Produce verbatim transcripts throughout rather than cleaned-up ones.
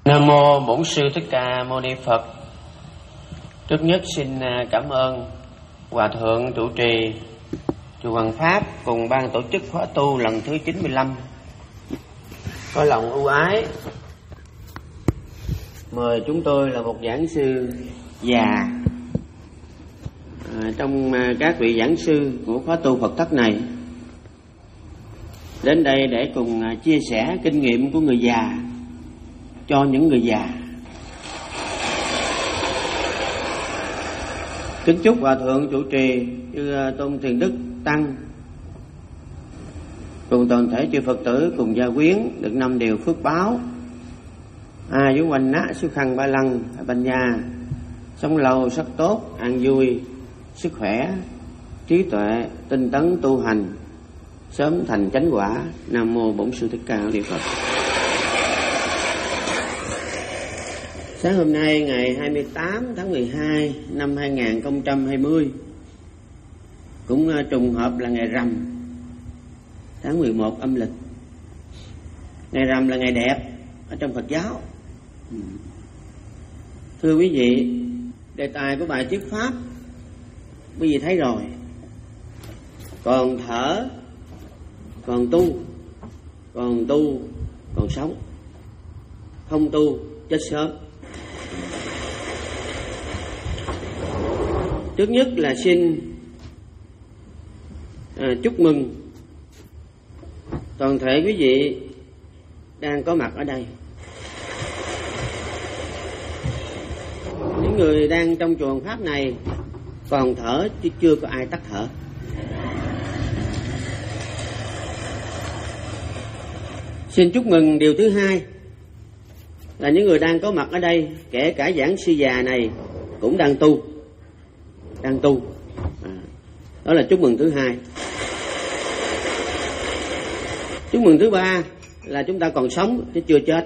Nam mô Bổn Sư Thích Ca Mâu Ni Phật. Trước nhất xin cảm ơn Hòa Thượng trụ trì chùa Hoàng Pháp cùng ban tổ chức khóa tu lần thứ chín mươi lăm có lòng ưu ái mời chúng tôi là một giảng sư già à, trong các vị giảng sư của khóa tu Phật thất này đến đây để cùng chia sẻ kinh nghiệm của người già cho những người già. Kính chúc Hòa Thượng trụ trì chư Tôn Thiền Đức Tăng cùng toàn thể chư Phật tử cùng gia quyến được năm điều phước báo a vũ quanh nã xuất khăn ba lăng banh nha, sống lâu sắc tốt an vui, sức khỏe trí tuệ tinh tấn tu hành, sớm thành chánh quả. Nam mô Bổn Sư Thích Ca Mâu Ni Phật. Sáng hôm nay ngày hai mươi tám tháng mười hai năm hai nghìn không trăm hai mươi, cũng trùng hợp là ngày rằm tháng mười một âm lịch. Ngày rằm là ngày đẹp ở trong Phật giáo. Thưa quý vị, đề tài của bài thuyết pháp quý vị thấy rồi. Còn thở, còn tu, còn tu, còn sống. Không tu, chết sớm. Trước nhất là xin à, chúc mừng toàn thể quý vị đang có mặt ở đây. Những người đang trong chùa Pháp này còn thở chứ chưa có ai tắt thở. Xin chúc mừng điều thứ hai là những người đang có mặt ở đây, kể cả giảng sư già này cũng đang tu, đang tu. À, đó là chúc mừng thứ hai. Chúc mừng thứ ba là chúng ta còn sống chứ chưa chết.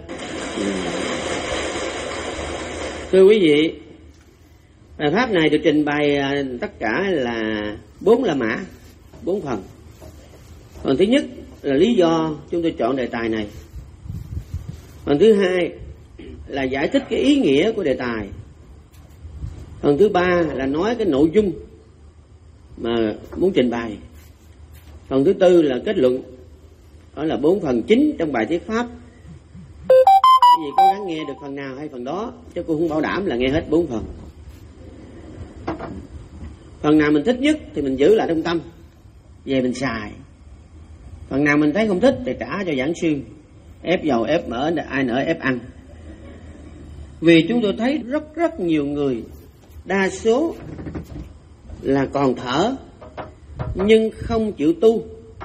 Thưa quý vị, bài pháp này được trình bày tất cả là bốn la mã, bốn phần. Phần thứ nhất là lý do chúng tôi chọn đề tài này. Phần thứ hai là giải thích cái ý nghĩa của đề tài. Phần thứ ba là nói cái nội dung mà muốn trình bày. Phần thứ tư là kết luận. Đó là bốn phần chính trong bài thuyết pháp. Quý vị cố gắng nghe được phần nào hay phần đó, chứ cô không bảo đảm là nghe hết bốn phần. Phần nào mình thích nhất thì mình giữ lại trong tâm, về mình xài. Phần nào mình thấy không thích thì trả cho giảng sư, ép dầu ép mỡ, ai nỡ ép ăn. Vì chúng tôi thấy rất rất nhiều người, đa số là còn thở nhưng không chịu tu,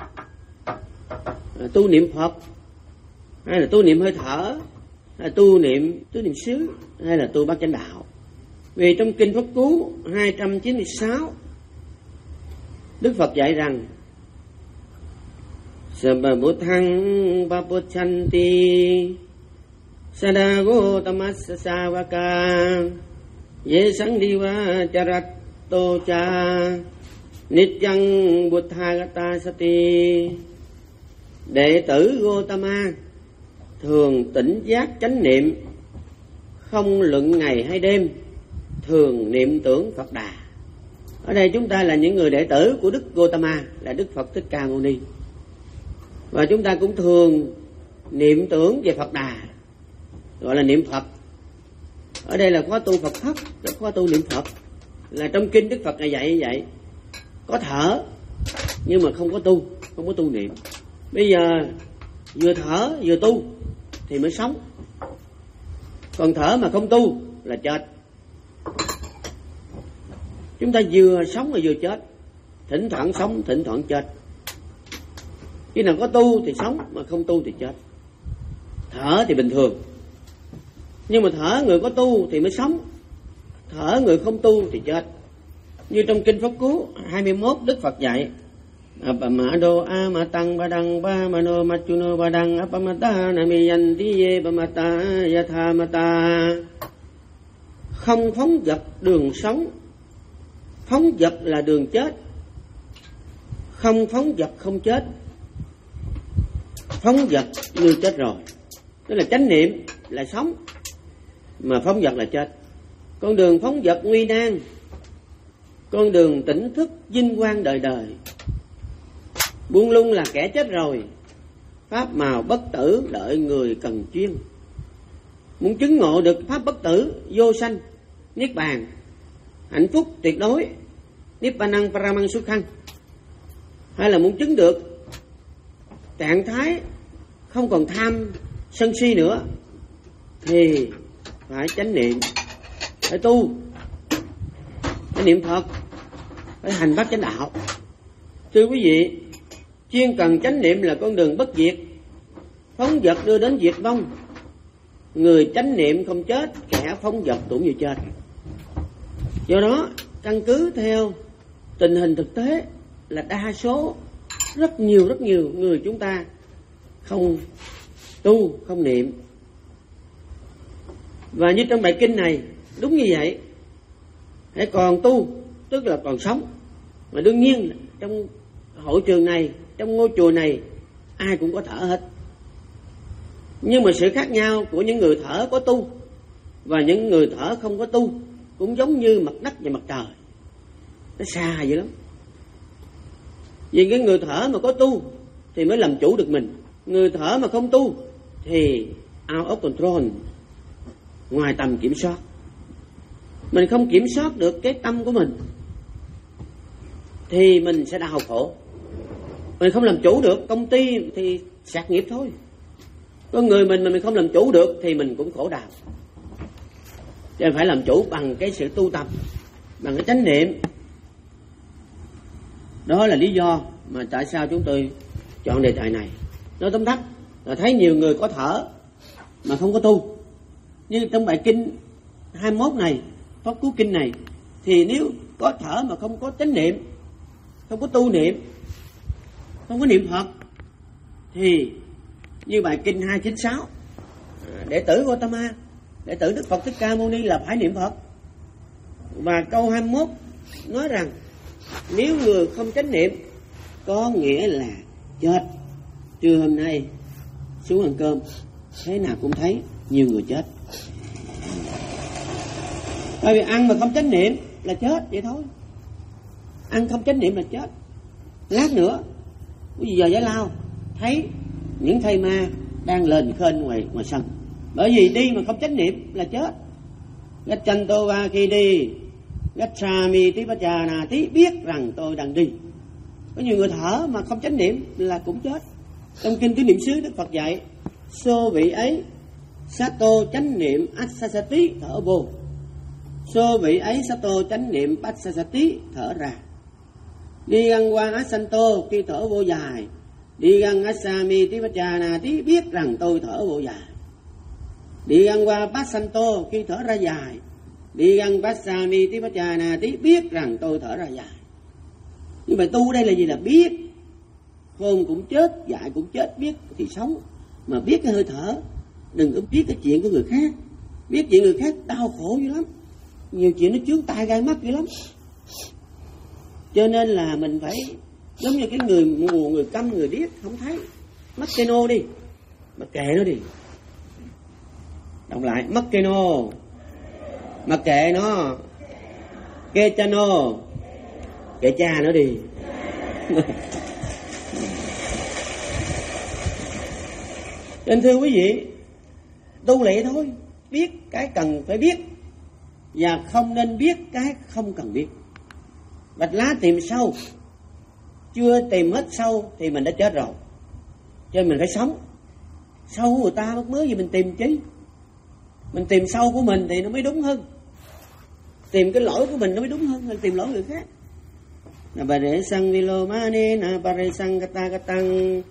tu niệm Phật, hay là tu niệm hơi thở, hay là tu niệm tu niệm xứ, hay là tu bát chánh đạo. Vì trong kinh Pháp Cú hai trăm chín mươi sáu, Đức Phật dạy rằng Sababutthang papochanti Sadago tamasasavaka Yesang diva charatto cha Nityang buddhagata sati. Đệ tử Gotama thường tỉnh giác chánh niệm, không luận ngày hay đêm, thường niệm tưởng Phật Đà. Ở đây chúng ta là những người đệ tử của Đức Gotama, là Đức Phật Thích Ca Mâu Ni. Và chúng ta cũng thường niệm tưởng về Phật Đà, gọi là niệm Phật. Ở đây là khóa tu Phật thất, là khóa tu niệm Phật. Là trong kinh Đức Phật này dạy như vậy. Có thở nhưng mà không có tu, không có tu niệm. Bây giờ vừa thở vừa tu thì mới sống. Còn thở mà không tu là chết. Chúng ta vừa sống mà vừa chết, thỉnh thoảng sống, thỉnh thoảng chết. Khi nào có tu thì sống, mà không tu thì chết. Thở thì bình thường, nhưng mà thở người có tu thì mới sống, thở người không tu thì chết. Như trong kinh Pháp Cú hai mươi mốt, Đức Phật dạy Apamado amatang badang ba mano machuno badang apamata namiyanti ye pamata yathamata. Không phóng dật đường sống. Phóng dật là đường chết. Không phóng dật không chết. Phóng dật như chết rồi. Tức là chánh niệm là sống, mà phóng dật là chết. Con đường phóng dật nguy nan, con đường tỉnh thức vinh quang đời đời. Buông lung là kẻ chết rồi, pháp màu bất tử đợi người cần chuyên. Muốn chứng ngộ được pháp bất tử, vô sanh, niết bàn, hạnh phúc tuyệt đối, Nippanang Paramang Sukhang, hay là muốn chứng được trạng thái không còn tham sân si nữa, thì phải chánh niệm, phải tu, phải niệm Phật, phải hành pháp chánh đạo. Thưa quý vị, chuyên cần chánh niệm là con đường bất diệt, phóng dật đưa đến diệt vong. Người chánh niệm không chết, kẻ phóng dật cũng như chết. Do đó, căn cứ theo tình hình thực tế là đa số, rất nhiều rất nhiều người chúng ta không tu, không niệm. Và như trong bài kinh này, đúng như vậy, hãy còn tu, tức là còn sống. Mà đương nhiên trong hội trường này, trong ngôi chùa này, ai cũng có thở hết. Nhưng mà sự khác nhau của những người thở có tu và những người thở không có tu cũng giống như mặt đất và mặt trời, nó xa vậy lắm. Vì cái người thở mà có tu thì mới làm chủ được mình. Người thở mà không tu thì out of control, ngoài tầm kiểm soát. Mình không kiểm soát được cái tâm của mình thì mình sẽ đau khổ. Mình không làm chủ được công ty thì sạt nghiệp thôi. Con người mình mà mình không làm chủ được thì mình cũng khổ đau. Cho nên phải làm chủ bằng cái sự tu tập, bằng cái chánh niệm. Đó là lý do mà tại sao chúng tôi chọn đề tài này. Nói tóm tắt là thấy nhiều người có thở mà không có tu. Như trong bài kinh hai mươi mốt này, pháp cú kinh này, thì nếu có thở mà không có chánh niệm, không có tu niệm, không có niệm Phật, thì như bài kinh hai chín sáu, đệ tử Gautama, đệ tử Đức Phật Thích Ca Mâu Ni là phải niệm Phật. Và câu hai mươi mốt nói rằng nếu người không chánh niệm có nghĩa là chết. Trưa hôm nay xuống ăn cơm, thế nào cũng thấy nhiều người chết. Bởi vì ăn mà không chánh niệm là chết vậy thôi. Ăn không chánh niệm là chết. Lát nữa cái giờ giải lao thấy những thây ma đang lên khênh ngoài ngoài sân. Bởi vì đi mà không chánh niệm là chết. Gachanto va khi đi, Gacchami tipachana tí, biết rằng tôi đang đi. Có nhiều người thở mà không chánh niệm là cũng chết. Trong kinh Tứ Niệm xứ Đức Phật dạy, sô vị ấy sato chánh niệm assasati thở vô, sô vị ấy sato chánh niệm passasati thở ra. Đi găng qua asanto khi thở vô dài, đi găng asami tipachana tí, biết rằng tôi thở vô dài. Đi găng qua passanto khi thở ra dài, đi găng passami tipachana tí, biết rằng tôi thở ra dài. Nhưng mà tu đây là gì? Là biết. Khôn cũng chết, dại cũng chết, biết thì sống. Mà biết cái hơi thở, đừng có biết cái chuyện của người khác. Biết chuyện người khác đau khổ dữ lắm, nhiều chuyện nó chướng tai gai mắt dữ lắm. Cho nên là mình phải giống như cái người mù, người câm, người điếc không thấy, mất cây nô đi, mà kệ nó đi. Đọc lại, mất cây nô, mà kệ nó, kê cha nô, kệ cha nó đi. Nên thưa quý vị, tu lệ thôi, biết cái cần phải biết và không nên biết cái không cần biết. Bạch lá tìm sâu, chưa tìm hết sâu thì mình đã chết rồi. Cho nên mình phải sống. Sâu của người ta mất mới gì mình tìm chứ. Mình tìm sâu của mình thì nó mới đúng hơn. Tìm cái lỗi của mình nó mới đúng hơn là tìm lỗi người khác. Là bà để sang vilo mane na bà để sang kata katang.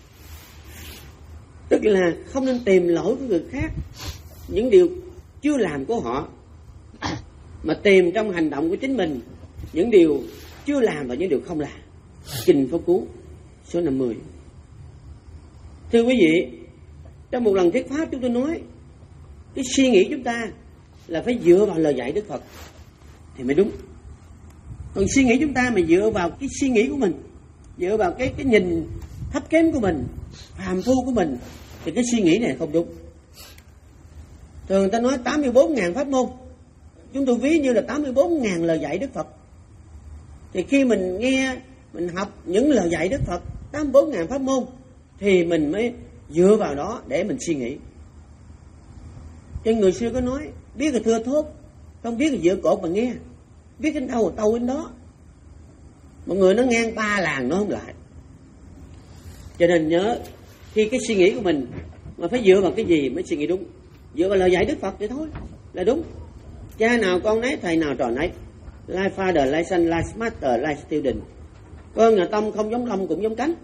Tức là không nên tìm lỗi của người khác, những điều chưa làm của họ, mà tìm trong hành động của chính mình những điều chưa làm và những điều không làm. Kinh Pháp Cú số năm mươi. Thưa quý vị, trong một lần thuyết pháp chúng tôi nói cái suy nghĩ chúng ta là phải dựa vào lời dạy Đức Phật thì mới đúng. Còn suy nghĩ chúng ta mà dựa vào cái suy nghĩ của mình, dựa vào cái cái nhìn thấp kém của mình, phàm phu của mình, thì cái suy nghĩ này không đúng. Thường người ta nói tám mươi bốn ngàn pháp môn, chúng tôi ví như là tám mươi bốn ngàn lời dạy Đức Phật. Thì khi mình nghe, mình học những lời dạy Đức Phật tám mươi bốn ngàn pháp môn, thì mình mới dựa vào đó để mình suy nghĩ. Cho người xưa có nói, biết là thưa thốt, không biết là dựa cột mà nghe. Biết đến đâu là tâu đến đó. Mọi người nó ngang ba làng nó không lại. Cho nên nhớ, khi cái suy nghĩ của mình mà phải dựa vào cái gì mới suy nghĩ đúng. Dựa vào lời dạy Đức Phật thì thôi là đúng. Cha nào con nấy, thầy nào trò nấy. Like father, like son, like master, like student. Con nhà Tông không giống lông cũng giống cánh.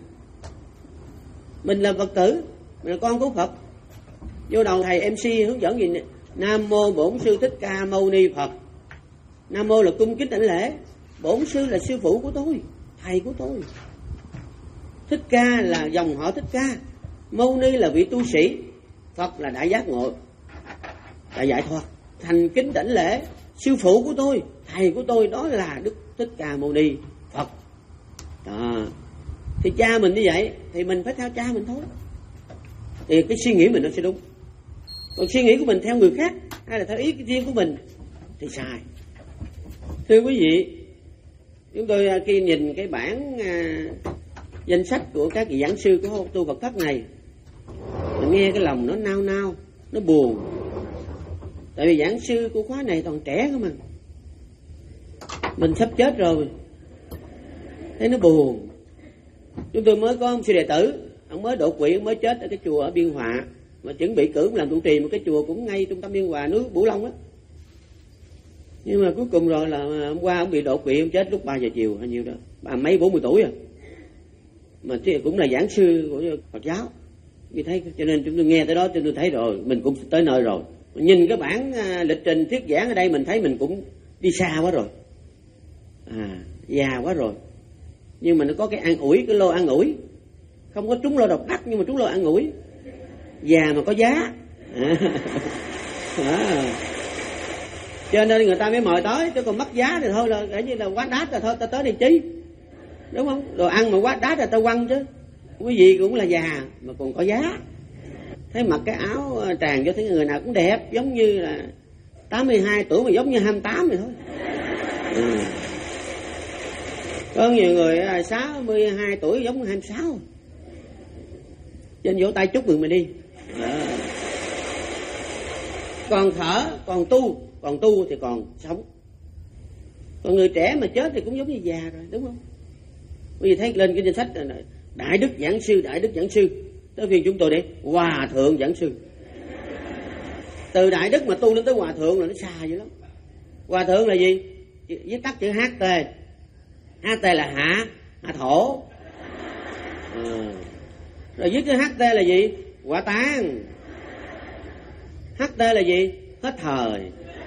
Mình là Phật tử, mình là con của Phật. Vô đầu thầy em xê hướng dẫn gì nè: Nam mô Bổn Sư Thích Ca Mâu Ni Phật. Nam mô là cung kính đảnh lễ. Bổn Sư là sư phụ của tôi, thầy của tôi. Thích Ca là dòng họ Thích Ca. Mâu Ni là vị tu sĩ. Phật là đã giác ngộ, đã giải thoát. Thành kính đảnh lễ sư phụ của tôi, thầy của tôi, đó là Đức Thích Ca Mâu Ni Phật. Đó. Thì cha mình như vậy thì mình phải theo cha mình thôi. Thì cái suy nghĩ mình nó sẽ đúng. Còn suy nghĩ của mình theo người khác hay là theo ý riêng của mình thì sai. Thưa quý vị, chúng tôi khi nhìn cái bản à, danh sách của các vị giảng sư của tu Phật thất này, mình nghe cái lòng nó nao nao, nó buồn. Tại vì giảng sư của khóa này toàn trẻ không à. Mình sắp chết rồi, thấy nó buồn. Chúng tôi mới có ông sư đệ tử, ông mới độ quỵ, ông mới chết ở cái chùa ở Biên Hòa, mà chuẩn bị cử làm trụ trì một cái chùa cũng ngay trung tâm Biên Hòa, núi Bửu Long á. Nhưng mà cuối cùng rồi là hôm qua ông bị đột quỵ, ông chết lúc ba giờ chiều hay nhiêu đó, ba mấy bốn mươi tuổi rồi. Mà cũng là giảng sư của Phật giáo. Vì thấy, cho nên chúng tôi nghe tới đó chúng tôi thấy rồi, mình cũng tới nơi rồi. Nhìn cái bản lịch trình thuyết giảng ở đây mình thấy mình cũng đi xa quá rồi, à, già quá rồi. Nhưng mà nó có cái an ủi, cái lô an ủi. Không có trúng lô độc đắc nhưng mà trúng lô an ủi. Già mà có giá. À. À. Cho nên người ta mới mời tới, chứ còn mất giá thì thôi là kể như là quá đắt rồi thôi, ta tới đây chi. Đúng không? Đồ ăn mà quá đắt là ta quăng chứ. Quý vị cũng là già mà còn có giá. Thấy mặc cái áo tràng cho thấy người nào cũng đẹp, giống như là tám mươi hai tuổi mà giống như hai mươi tám vậy thôi. Ừ. Có nhiều người sáu mươi hai tuổi giống như hai mươi sáu. Trên vỗ tay chúc mừng mình đi. À. Còn thở, còn tu, còn tu thì còn sống. Còn người trẻ mà chết thì cũng giống như già rồi, đúng không? Bởi vì thấy lên cái danh sách này, Đại Đức Giảng Sư, Đại Đức Giảng Sư. Tới phiên chúng tôi để Hòa Thượng Giảng Sư. Từ Đại Đức mà tu lên tới Hòa Thượng là nó xa dữ lắm. Hòa Thượng là gì? Viết tắt chữ hát tê. hát tê là hạ, hạ thổ. À. Rồi viết chữ hát tê là gì? Quả tán. hát tê là gì? Hết thời.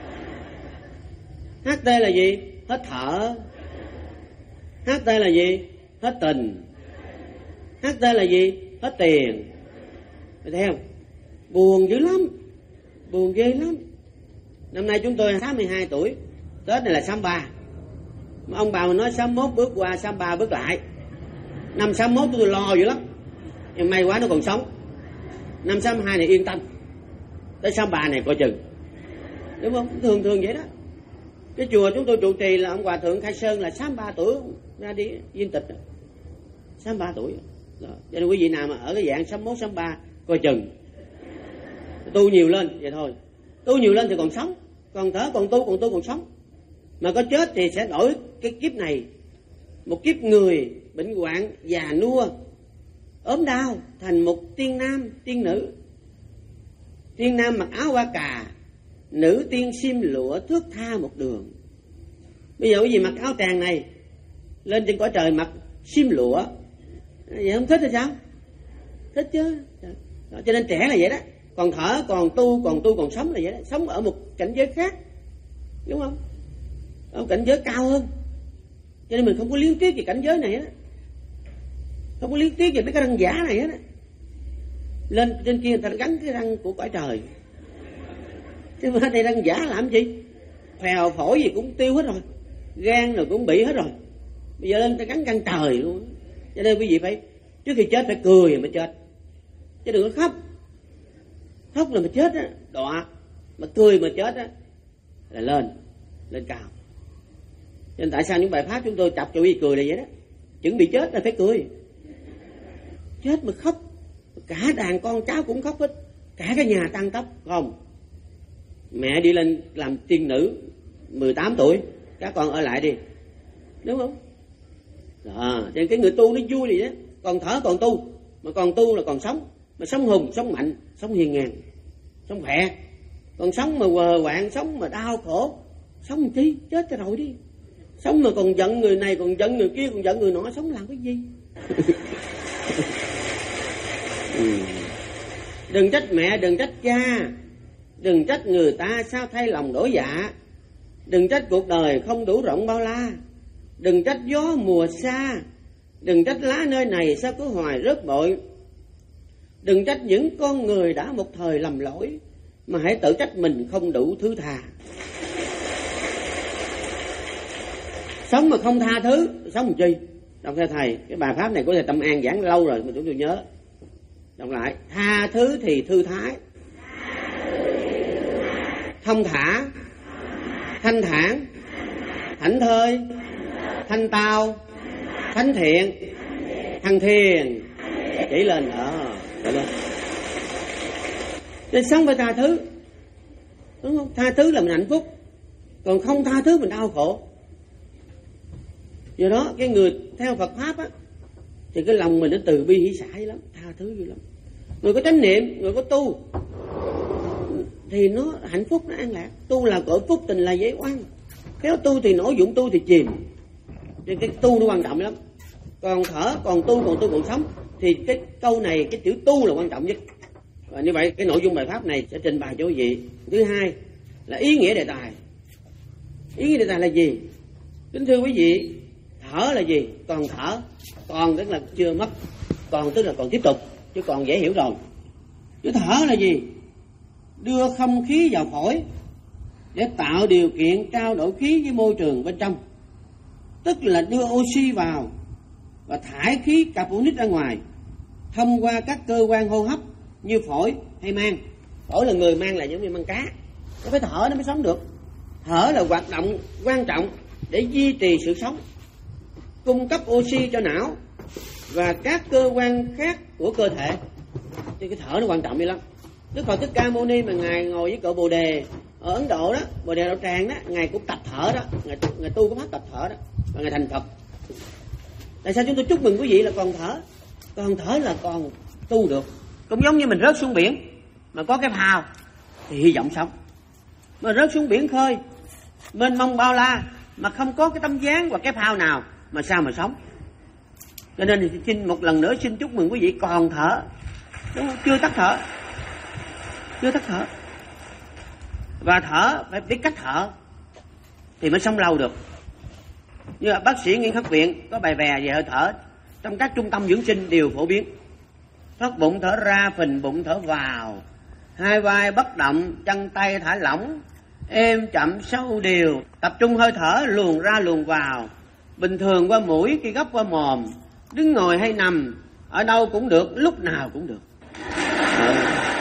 hát tê là gì? Hết thở. hát tê là gì? Hết tình. hát tê là gì? Hết tiền. Thấy không? Buồn dữ lắm. Buồn ghê lắm. Năm nay chúng tôi sáu mươi hai tuổi. Tết này là sáu mươi ba. Mà ông bà mình nói sáu mươi mốt bước qua, sáu mươi ba bước lại. Năm sáu mươi mốt tôi lo dữ lắm. Nhưng may quá nó còn sống. Năm sáu mươi hai này yên tâm. Tới sáu mươi ba này coi chừng. Đúng không? Thường thường vậy đó. Cái chùa chúng tôi trụ trì là ông Hòa Thượng Khai Sơn là sáu mươi ba tuổi ra đi viên tịch. sáu mươi ba tuổi. Rồi. Cho nên quý vị nào mà ở cái dạng sáu mươi mốt, sáu mươi ba coi chừng. Tu nhiều lên vậy thôi. Tu nhiều lên thì còn sống. Còn thở, còn tu, còn tu, còn sống. Mà có chết thì sẽ đổi cái kiếp này. Một kiếp người bệnh hoạn, già nua, ốm đau thành một tiên nam, tiên nữ. Tiên nam mặc áo hoa cà, nữ tiên xiêm lụa thước tha một đường. Bây giờ cái gì mặc áo tràng này lên trên cõi trời mặc xiêm lụa, vậy không thích hay sao? Thích chứ. Đó, cho nên trẻ là vậy đó. Còn thở, còn tu, còn tu, còn sống là vậy đó. Sống ở một cảnh giới khác, đúng không? Ở một cảnh giới cao hơn. Cho nên mình không có liên tiếc về cảnh giới này đó. Không có liên tiếc về mấy cái răng giả này hết á. Lên trên kia người ta gắn cái răng của cõi trời, chứ mà đây răng giả làm gì? Phèo phổi gì cũng tiêu hết rồi, gan rồi cũng bị hết rồi. Bây giờ lên người ta gắn răng trời luôn. Cho nên quý vị phải trước khi chết phải cười mới chết, chứ đừng có khóc. Khóc là mà chết á, đọa. mà cười mà chết á là lên lên cao. Nên tại sao những bài pháp chúng tôi chọc cho y cười là vậy đó, chuẩn bị chết là phải cười. Chết mà khóc, cả đàn con cháu cũng khóc hết, cả cái nhà tăng tóc. Không, mẹ đi lên làm tiên nữ mười tám tuổi, các con ở lại đi, đúng không? Đó, cho nên cái người tu nó vui gì đó, còn thở còn tu, mà còn tu là còn sống, mà sống hùng, sống mạnh, sống hiền ngang, sống khỏe. Còn sống mà quờ quạng, sống mà đau khổ, sống làm chi, chết cho rồi đi. Sống mà còn giận người này, còn giận người kia, còn giận người nọ, sống làm cái gì? ừ. Đừng trách mẹ, đừng trách cha, đừng trách người ta sao thay lòng đổi dạ, đừng trách cuộc đời không đủ rộng bao la, đừng trách gió mùa xa, đừng trách lá nơi này sao cứ hoài rớt bội, đừng trách những con người đã một thời lầm lỗi, mà hãy tự trách mình không đủ thứ tha. Sống mà không tha thứ, sống làm chi? Đọc theo thầy, cái bài pháp này của thầy Tâm An giảng lâu rồi mà chúng tôi nhớ. Đọc lại, tha thứ thì thư thái, thông thả, thanh thản, thảnh thơi, thanh tao, thánh thiện, thăng thiền. Chỉ lên đó, để lên. Nên sống phải tha thứ, đúng không? Tha thứ là mình hạnh phúc, còn không tha thứ mình đau khổ. Do đó cái người theo Phật pháp á, thì cái lòng mình nó từ bi hỷ xả lắm, tha thứ dữ lắm. Người có chánh niệm, người có tu thì nó hạnh phúc, nó an lạc. Tu là cội phúc, tình là giới oan. Khéo tu thì nổi, dụng tu thì chìm. Nên cái tu nó quan trọng lắm. Còn thở, còn tu, còn tu, còn sống, thì cái câu này, cái chữ tu là quan trọng nhất. Và như vậy cái nội dung bài pháp này sẽ trình bày cho quý vị. Thứ hai là ý nghĩa đề tài. Ý nghĩa đề tài là gì? Kính thưa quý vị, thở là gì? Còn thở, còn tức là chưa mất, còn tức là còn tiếp tục, chứ còn dễ hiểu rồi. Chứ thở là gì? Đưa không khí vào phổi để tạo điều kiện trao đổi khí với môi trường bên trong, tức là đưa oxy vào và thải khí carbonic ra ngoài thông qua các cơ quan hô hấp như phổi hay mang. Phổi là người, mang là giống như mang cá, nó phải thở nó mới sống được. Thở là hoạt động quan trọng để duy trì sự sống, cung cấp oxy cho não và các cơ quan khác của cơ thể. Thì cái thở nó quan trọng vậy lắm. Đức Phật Thích Ca Mâu Ni mà ngài ngồi với cội Bồ Đề ở Ấn Độ đó, Bồ Đề Đạo Tràng đó, ngài cũng tập thở đó, ngài, ngài tu có pháp tập thở đó, và ngài thành Phật. Tại sao chúng tôi chúc mừng quý vị là còn thở? Còn thở là còn tu được. Cũng giống như mình rớt xuống biển mà có cái phao thì hy vọng sống. Mà rớt xuống biển khơi mênh mông bao la mà không có cái tấm ván hoặc cái phao nào mà sao mà sống. Cho nên thì xin một lần nữa xin chúc mừng quý vị còn thở, đúng không? Chưa tắt thở, chưa tắt thở. Và thở phải biết cách thở thì mới sống lâu được. Như là bác sĩ Nguyễn Khắc Viện có bài bè về hơi thở, trong các trung tâm dưỡng sinh đều phổ biến. Thoát bụng thở ra, phình bụng thở vào, hai vai bất động, chân tay thả lỏng, êm chậm sâu đều, tập trung hơi thở luồn ra luồn vào, bình thường qua mũi, khi gấp qua mồm, đứng ngồi hay nằm, ở đâu cũng được, lúc nào cũng được. Ừ.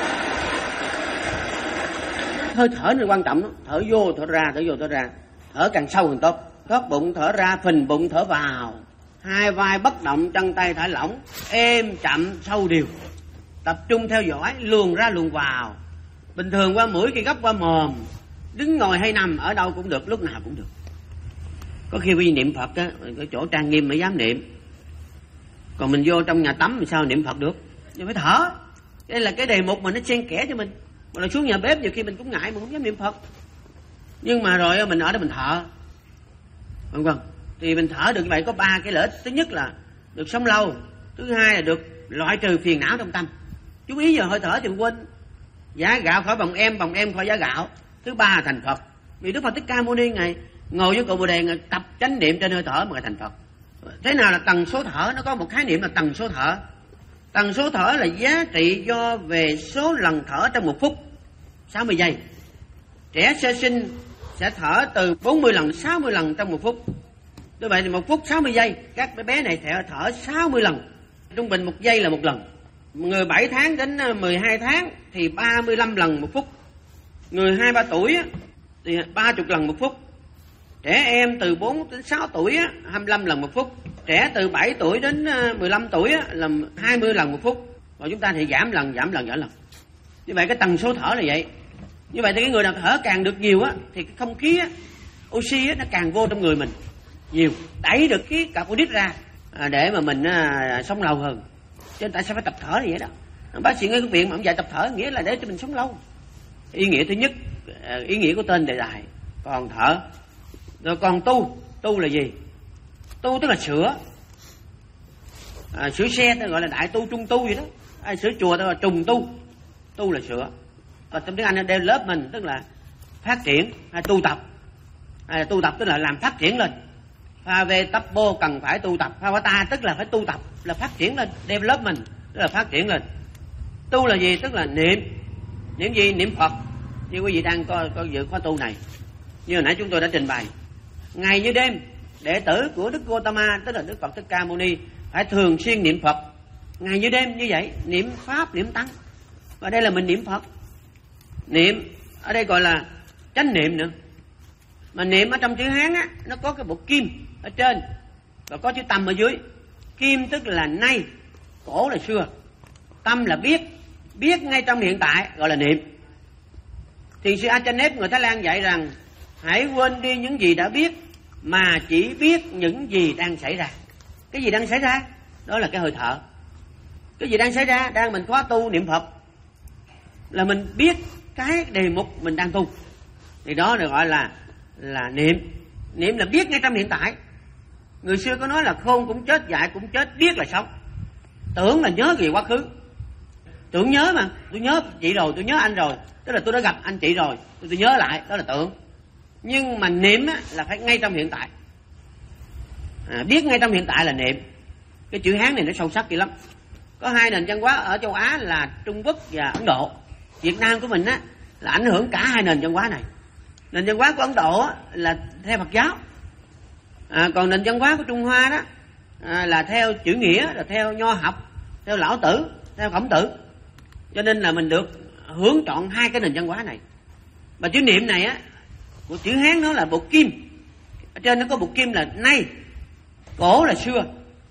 Hơi thở này quan trọng đó. Thở vô thở ra, thở vô thở ra, thở càng sâu càng tốt. Thoát bụng thở ra, phình bụng thở vào, hai vai bất động, chân tay thả lỏng, êm chậm sâu đều, tập trung theo dõi luồn ra luồn vào, bình thường qua mũi, khi gấp qua mồm, đứng ngồi hay nằm, ở đâu cũng được, lúc nào cũng được. Có khi quý vị niệm Phật á, cái chỗ trang nghiêm mới dám niệm, còn mình vô trong nhà tắm thì sao niệm Phật được? Nhưng phải thở. Đây là cái đề mục mà nó xen kẽ cho mình. Mà là xuống nhà bếp nhiều khi mình cũng ngại, mình không dám niệm Phật. Nhưng mà rồi mình ở đó mình thở, vâng vâng, thì mình thở được như vậy có ba cái lợi ích. Thứ nhất là được sống lâu, thứ hai là được loại trừ phiền não trong tâm. Chú ý giờ hơi thở thì quên giá gạo khỏi bồng em, bồng em khỏi giá gạo. Thứ ba là thành Phật. Vì Đức Phật Thích Ca Mâu Ni ngài ngồi với cội Bồ Đề, ngài tập chánh niệm trên hơi thở mà ngài thành Phật. Thế nào là tần số thở? Nó có một khái niệm là tần số thở. Tần số thở là giá trị do về số lần thở trong một phút, sáu mươi giây. Trẻ sơ sinh sẽ thở từ bốn mươi lần, sáu mươi lần trong một phút. Như vậy thì một phút sáu mươi giây, các bé bé này sẽ thở sáu mươi lần. Trung bình một giây là một lần. Người bảy tháng đến mười hai tháng thì ba mươi lăm lần một phút. Người hai ba tuổi á, thì ba chục lần một phút. Trẻ em từ bốn đến sáu tuổi á, hai mươi lăm lần một phút. Trẻ từ bảy tuổi đến mười lăm tuổi á, là hai mươi lần một phút. Và chúng ta thì giảm lần, giảm lần, giảm lần. Như vậy cái tần số thở là vậy. Như vậy thì cái người nào thở càng được nhiều á, thì cái không khí á, oxy á, nó càng vô trong người mình nhiều, đẩy được cái carbonic ra à, để mà mình à, sống lâu hơn. Cho nên tại sao phải tập thở như vậy đó. Bác sĩ Nguyễn Quốc Viện mà ông dạy tập thở nghĩa là để cho mình sống lâu. Ý nghĩa thứ nhất, ý nghĩa của tên đề tài. Còn thở. Rồi còn tu. Tu là gì? Tu tức là sửa. À, sửa xe tôi gọi là đại tu, trung tu gì đó. À, sửa chùa tôi là trùng tu. Tu là sửa. Và trong tiếng Anh là development tức là phát triển hay tu tập. À, tu tập tức là làm phát triển lên. Pha về tập bô cần phải tu tập. Pha ta tức là phải tu tập, là phát triển lên. Development tức là phát triển lên. Tu là gì? Tức là niệm. Niệm gì? Niệm Phật. Như quý vị đang coi, coi dự khóa tu này, như hồi nãy chúng tôi đã trình bày, ngày như đêm đệ tử của Đức Gautama tức là Đức Phật Thích Ca Mâu Ni phải thường xuyên niệm Phật ngày như đêm như vậy, niệm pháp, niệm tăng. Và đây là mình niệm Phật. Niệm ở đây gọi là chánh niệm nữa. Mà niệm ở trong chữ Hán á, nó có cái bộ kim ở trên và có chữ tâm ở dưới. Kim tức là nay, cổ là xưa, tâm là biết, biết ngay trong hiện tại gọi là niệm. Thiền sư Ajahn Nếp người Thái Lan dạy rằng hãy quên đi những gì đã biết mà chỉ biết những gì đang xảy ra. Cái gì đang xảy ra? Đó là cái hơi thở. Cái gì đang xảy ra? Đang mình khóa tu niệm Phật là mình biết cái đề mục mình đang tu, thì đó được gọi là là niệm. Niệm là biết ngay trong hiện tại. Người xưa có nói là khôn cũng chết, dại cũng chết, biết là sống. Tưởng là nhớ về quá khứ. Tưởng nhớ mà, tôi nhớ chị rồi, tôi nhớ anh rồi, tức là tôi đã gặp anh chị rồi, tôi, tôi nhớ lại, đó là tưởng. Nhưng mà niệm á, là phải ngay trong hiện tại. À, biết ngay trong hiện tại là niệm. Cái chữ Hán này nó sâu sắc kỹ lắm. Có hai nền văn hóa ở châu Á là Trung Quốc và Ấn Độ. Việt Nam của mình á, là ảnh hưởng cả hai nền văn hóa này. Nền văn hóa của Ấn Độ á, là theo Phật giáo. À, còn nền văn hóa của Trung Hoa đó à, là theo chữ nghĩa, là theo Nho học, theo Lão Tử, theo Khổng Tử. Cho nên là mình được hưởng trọn hai cái nền văn hóa này. Mà chữ niệm này á, của chữ Hán nó là bộ kim. Ở trên nó có bộ kim là nay, cổ là xưa.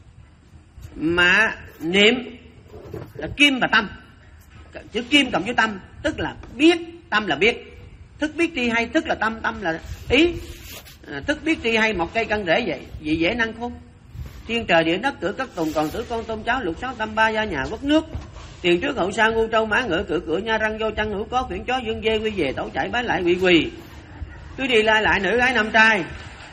Mà niệm là kim và tâm. Chữ kim cộng với tâm tức là biết, tâm là biết. Thức biết tri hay, thức là tâm, tâm là ý. À, thức biết tri hay, một cây căn rễ vậy, vị dễ năng khôn. Thiên trời địa đất cửa các tùng còn tử con tôn cháu lục sáu tâm ba gia nhà quốc nước. Tiền trước hậu sa ngu trâu mã ngựa cửa cửa nha răng vô chăn hữu có khuyển chó dương dê quy về tẩu chạy bái lại quỷ quỳ. Cứ đi lai lại nữ gái năm trai.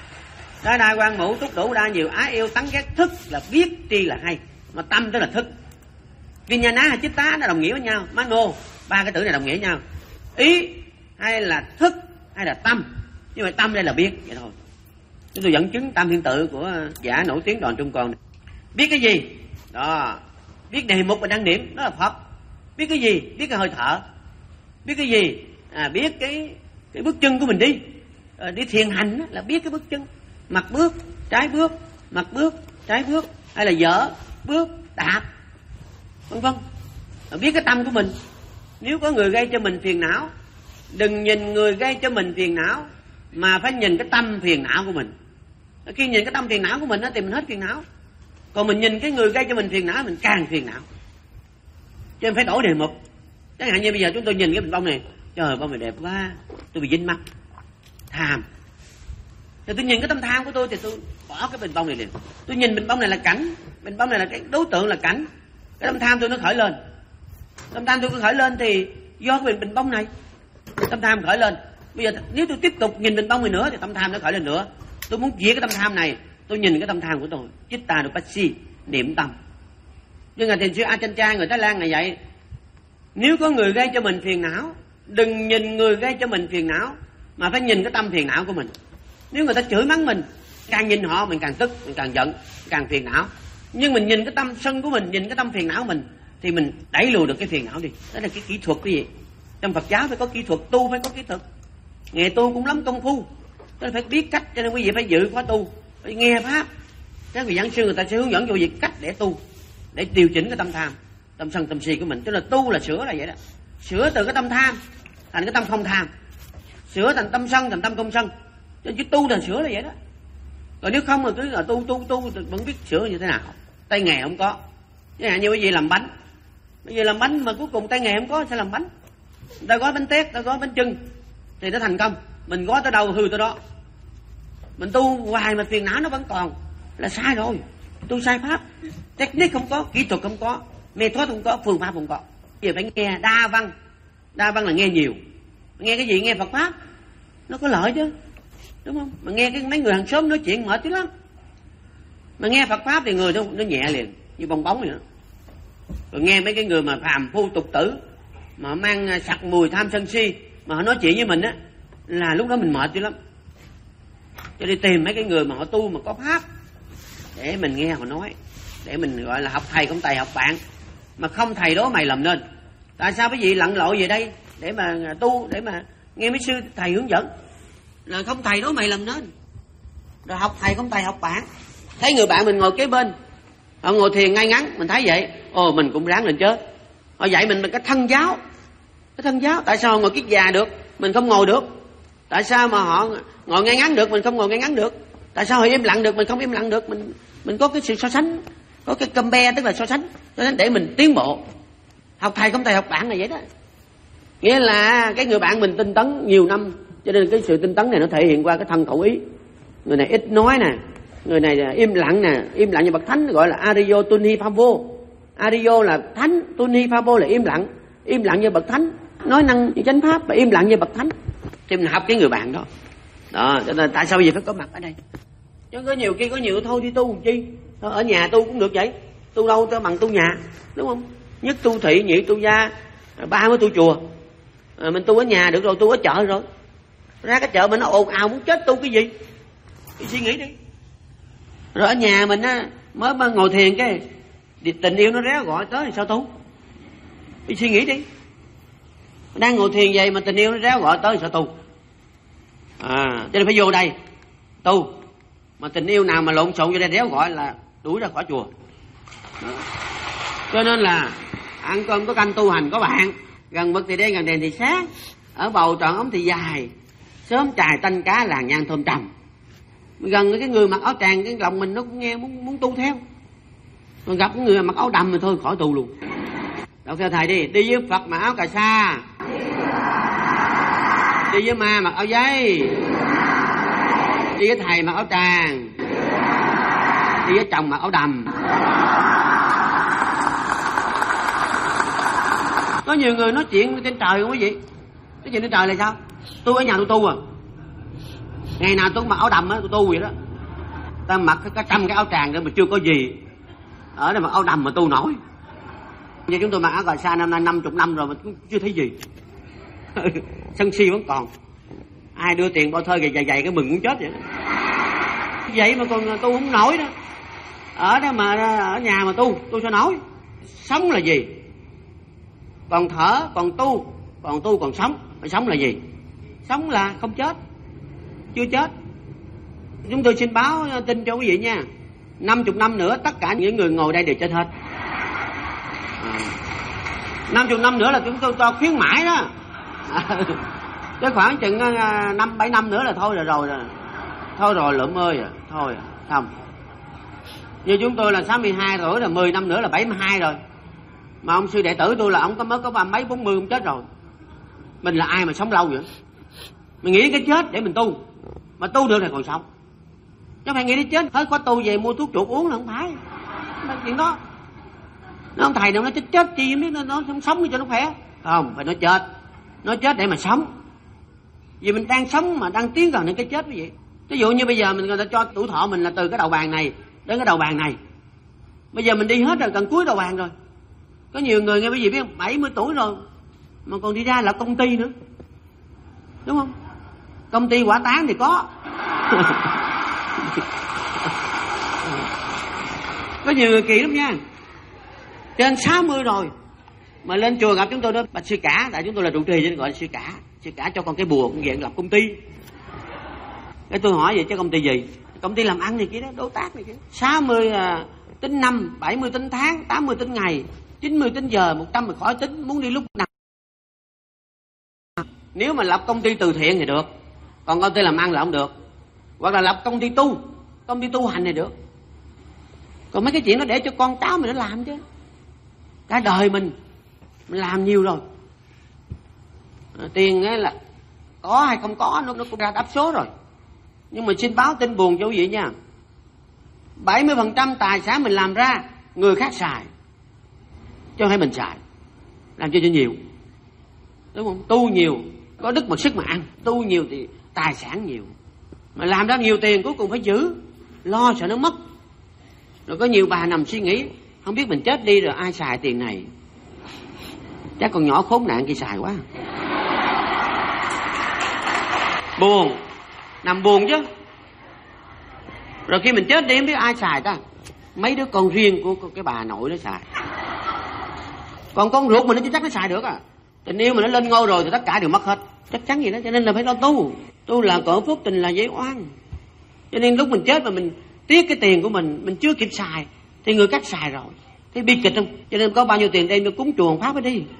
Đa đa quan mũ túc đủ đa nhiều ái yêu tắng ghét. Thức là biết tri là hay, mà tâm tức là thức. Vinyana hay chích tá nó đồng nghĩa với nhau. Mano, ba cái từ này đồng nghĩa với nhau. Ý hay là thức hay là tâm. Nhưng mà tâm đây là biết vậy thôi. Chúng tôi dẫn chứng tam thiên tự của giả nổi tiếng Đoàn Trung Còn. Biết cái gì? Đó. Biết đề mục mình đang niệm, đó là Phật. Biết cái gì? Biết cái hơi thở. Biết cái gì? À, biết cái cái bước chân của mình đi. À, đi thiền hành đó, là biết cái bước chân. Mặt bước, trái bước, mặt bước, trái bước, hay là dở bước, đạp, vân vân. À, biết cái tâm của mình. Nếu có người gây cho mình phiền não, đừng nhìn người gây cho mình phiền não, mà phải nhìn cái tâm phiền não của mình. Khi nhìn cái tâm phiền não của mình thì mình hết phiền não. Còn mình nhìn cái người gây cho mình phiền não, mình càng phiền não. Cho nên phải đổi đề mục. Chẳng hạn như bây giờ chúng tôi nhìn cái bình bông này, trời bông này đẹp quá, tôi bị dính mắt, tham. Thì tôi nhìn cái tâm tham của tôi thì tôi bỏ cái bình bông này liền. Tôi nhìn bình bông này là cảnh, bình bông này là cái đối tượng là cảnh. Cái tâm tham tôi nó khởi lên. Tâm tham tôi cứ khởi lên thì do cái bình, bình bông này, tâm tham khởi lên. Bây giờ nếu tôi tiếp tục nhìn bình bông này nữa thì tâm tham nó khởi lên nữa. Tôi muốn diệt cái tâm tham này, tôi nhìn cái tâm tham của tôi, chitta nupassi, niệm tâm. Nhưng mà thiền sư Ajahn Chah người Thái Lan này vậy. Nếu có người gây cho mình phiền não, đừng nhìn người gây cho mình phiền não, mà phải nhìn cái tâm phiền não của mình. Nếu người ta chửi mắng mình, càng nhìn họ mình càng tức, mình càng giận, càng phiền não. Nhưng mình nhìn cái tâm sân của mình, nhìn cái tâm phiền não của mình, thì mình đẩy lùi được cái phiền não đi. Đó là cái kỹ thuật cái gì? Trong Phật giáo phải có kỹ thuật, tu phải có kỹ thuật. Nghề tu cũng lắm công phu, tức là phải biết cách. Cho nên quý vị phải dự khóa tu, phải nghe pháp. Các vị giảng sư người ta sẽ hướng dẫn cho quý vị cách để tu, để điều chỉnh cái tâm tham, tâm sân, tâm si của mình. Tức là tu là sửa là vậy đó. Sửa từ cái tâm tham, thành cái tâm không tham, sửa thành tâm sân, thành tâm không sân. Cho nên cái tu là sửa là vậy đó. Còn nếu không mà cứ là tu tu tu thì vẫn biết sửa như thế nào. Tay nghề không có. Như như cái gì làm bánh, bây giờ làm bánh mà cuối cùng tay nghề không có sẽ làm bánh. Người ta gói bánh tét, ta gói bánh chưng thì nó thành công. Mình gói tới đâu hư tới đó. Mình tu hoài mà phiền não nó vẫn còn là sai rồi. Tu sai pháp, technique không có, kỹ thuật không có, method không có, phương pháp không có. Giờ phải nghe đa văn. Đa văn là nghe nhiều. Nghe cái gì? Nghe Phật pháp. Nó có lợi chứ, đúng không? Mà nghe cái mấy người hàng xóm nói chuyện mệt chứ lắm. Mà nghe Phật pháp thì người nó, nó nhẹ liền, như bong bóng vậy đó. Rồi nghe mấy cái người mà phàm phu tục tử mà mang sặc mùi tham sân si mà họ nói chuyện với mình á, là lúc đó mình mệt chứ lắm. Cho đi tìm mấy cái người mà họ tu mà có pháp để mình nghe họ nói, để mình gọi là học thầy không thầy học bạn. Mà không thầy đó mày làm nên. Tại sao cái gì lặn lội về đây để mà tu, để mà nghe mấy sư thầy hướng dẫn? Là không thầy đó mày làm nên. Rồi học thầy không thầy học bạn. Thấy người bạn mình ngồi kế bên, họ ngồi thiền ngay ngắn, mình thấy vậy, ồ mình cũng ráng lên chứ. Họ dạy mình bằng cái thân giáo. Cái thân giáo, tại sao họ ngồi kiết già được, mình không ngồi được? Tại sao mà họ ngồi ngay ngắn được, mình không ngồi ngay ngắn được? Tại sao họ im lặng được, mình không im lặng được? Mình mình có cái sự so sánh, có cái compare, tức là so sánh, so sánh để mình tiến bộ. Học thầy không thầy học bạn là vậy đó. Nghĩa là cái người bạn mình tinh tấn nhiều năm, cho nên cái sự tinh tấn này nó thể hiện qua cái thân khẩu ý. Người này ít nói nè, người này im lặng nè, im lặng như bậc thánh gọi là Ariyo Tuni Phavo. Ariyo là thánh, Tuni Phavo là im lặng, im lặng như bậc thánh, nói năng như chánh pháp và im lặng như bậc thánh. Thì mình học cái người bạn đó. Đó, cho nên tại sao bây giờ phải có mặt ở đây? Chứ có nhiều khi có nhiều thôi đi tu làm chi? Thôi ở nhà tu cũng được vậy. Tu đâu cho bằng tu nhà, đúng không? Nhất tu thị, nhị tu gia, ba mới tu chùa. À, mình tu ở nhà được rồi, tu ở chợ rồi. Ra cái chợ mình nó ồn ào muốn chết, tu cái gì? Thì suy nghĩ đi. Rồi ở nhà mình á, mới ngồi thiền cái tình yêu nó réo gọi tới thì sao tu? Thì suy nghĩ đi. Đang ngồi thiền vậy mà tình yêu nó réo gọi tới thì sao tu? À, cho nên phải vô đây tu. Mà tình yêu nào mà lộn xộn vô đây réo gọi là đuổi ra khỏi chùa. Đó. Cho nên là ăn cơm có canh, tu hành có bạn, gần mực thì đen gần đèn thì sáng, ở bầu tròn ống thì dài, sớm trài tanh cá làng nhang thơm trầm. Gần cái người mặc áo tràng, cái lòng mình nó cũng nghe muốn muốn tu theo. Còn gặp cái người mặc áo đầm thì thôi khỏi tu luôn. Đọc theo thầy đi. Đi với Phật mặc áo cà sa, đi với ma mặc áo giấy, đi với thầy mặc áo tràng, đi với chồng mặc áo đầm. Có nhiều người nói chuyện trên trời không quý vị? Cái chuyện trên trời là sao? Tôi ở nhà tôi tu à, ngày nào tôi mặc áo đầm á, tôi tu vậy đó. Ta mặc cái trăm cái áo tràng đó mà chưa có gì, ở đây mặc áo đầm mà tu nổi. Giờ chúng tôi mặc áo cà sa năm nay năm chục năm rồi mà cũng chưa thấy gì. Sân si vẫn còn. Ai đưa tiền bao thơi dày dày cái mừng cũng chết vậy đó. Vậy mà còn tu không nổi đó. Ở đó mà ở nhà mà tu, tu sao nổi? Sống là gì? Còn thở, còn tu, còn tu còn sống. Mà sống là gì? Sống là không chết, chưa chết. Chúng tôi xin báo tin cho quý vị nha, năm chục năm nữa tất cả những người ngồi đây đều chết hết. À, năm chục năm nữa là chúng tôi cho khuyến mãi đó. À, chứ khoảng chừng năm bảy năm nữa là thôi rồi rồi rồi thôi rồi lượm ơi à. Thôi à. Không, như chúng tôi là sáu mươi hai tuổi, là mười năm nữa là bảy mươi hai rồi. Mà ông sư đệ tử tôi là ông có mới có ba mấy bốn mươi ông chết rồi. Mình là ai mà sống lâu vậy? Mình nghĩ đến cái chết để mình tu, mà tu được thì còn sống. Chứ không phải nghĩ đến chết hết có tu về mua thuốc chuột uống là không phải. Chuyện đó nó ông thầy nào nó chết chết chi biết nó nó không sống cho nó khỏe. Không, phải nó chết. Nó chết để mà sống. Vì mình đang sống mà đang tiến gần đến cái chết quý vị. Ví dụ như bây giờ mình người ta cho tuổi thọ mình là từ cái đầu bàn này đến cái đầu bàn này. Bây giờ mình đi hết rồi, gần cuối đầu bàn rồi. Có nhiều người nghe quý vị biết không, bảy mươi tuổi rồi mà còn đi ra là công ty nữa, đúng không? Công ty quả tán thì có. Có nhiều người kỳ lắm nha, trên sáu mươi rồi mà lên chùa gặp chúng tôi đó, bạch sư cả, tại chúng tôi là trụ trì cho nên gọi là sư cả. Sư cả cho con cái bùa con viện lập công ty. Cái tôi hỏi vậy chứ công ty gì? Công ty làm ăn này kia đó, đối tác này kia. sáu mươi à, tính năm, bảy mươi tính tháng, tám mươi tính ngày, chín mươi tính giờ, một trăm mà khỏi tính, muốn đi lúc nào. Nếu mà lập công ty từ thiện thì được, còn công ty làm ăn là không được. Hoặc là lập công ty tu, công ty tu hành thì được. Còn mấy cái chuyện đó để cho con cháu mình nó làm chứ. Cả đời mình mình làm nhiều rồi. À, tiền ấy là có hay không có nó, nó cũng ra đáp số rồi. Nhưng mà xin báo tin buồn cho quý vị nha, bảy mươi phần trăm tài sản mình làm ra người khác xài, chứ không phải mình xài. Làm cho cho nhiều, đúng không? Tu nhiều có đức mà sức mà ăn, tu nhiều thì tài sản nhiều. Mà làm ra nhiều tiền cuối cùng phải giữ, lo sợ nó mất. Rồi có nhiều bà nằm suy nghĩ, không biết mình chết đi rồi ai xài tiền này. Chắc con nhỏ khốn nạn kia xài quá. Buồn, nằm buồn chứ. Rồi khi mình chết đi không biết ai xài ta. Mấy đứa con riêng của cái bà nội nó xài. Còn con ruột mình nó chưa chắc nó xài được à. Tình yêu mà nó lên ngôi rồi thì tất cả đều mất hết. Chắc chắn gì đó, cho nên là phải lo tu. Tu là cỡ phúc, tình là giới oan. Cho nên lúc mình chết mà mình tiếc cái tiền của mình, mình chưa kịp xài thì người khác xài rồi. Thế bi kịch không? Cho nên có bao nhiêu tiền đem cho cúng chùa Pháp mới đi.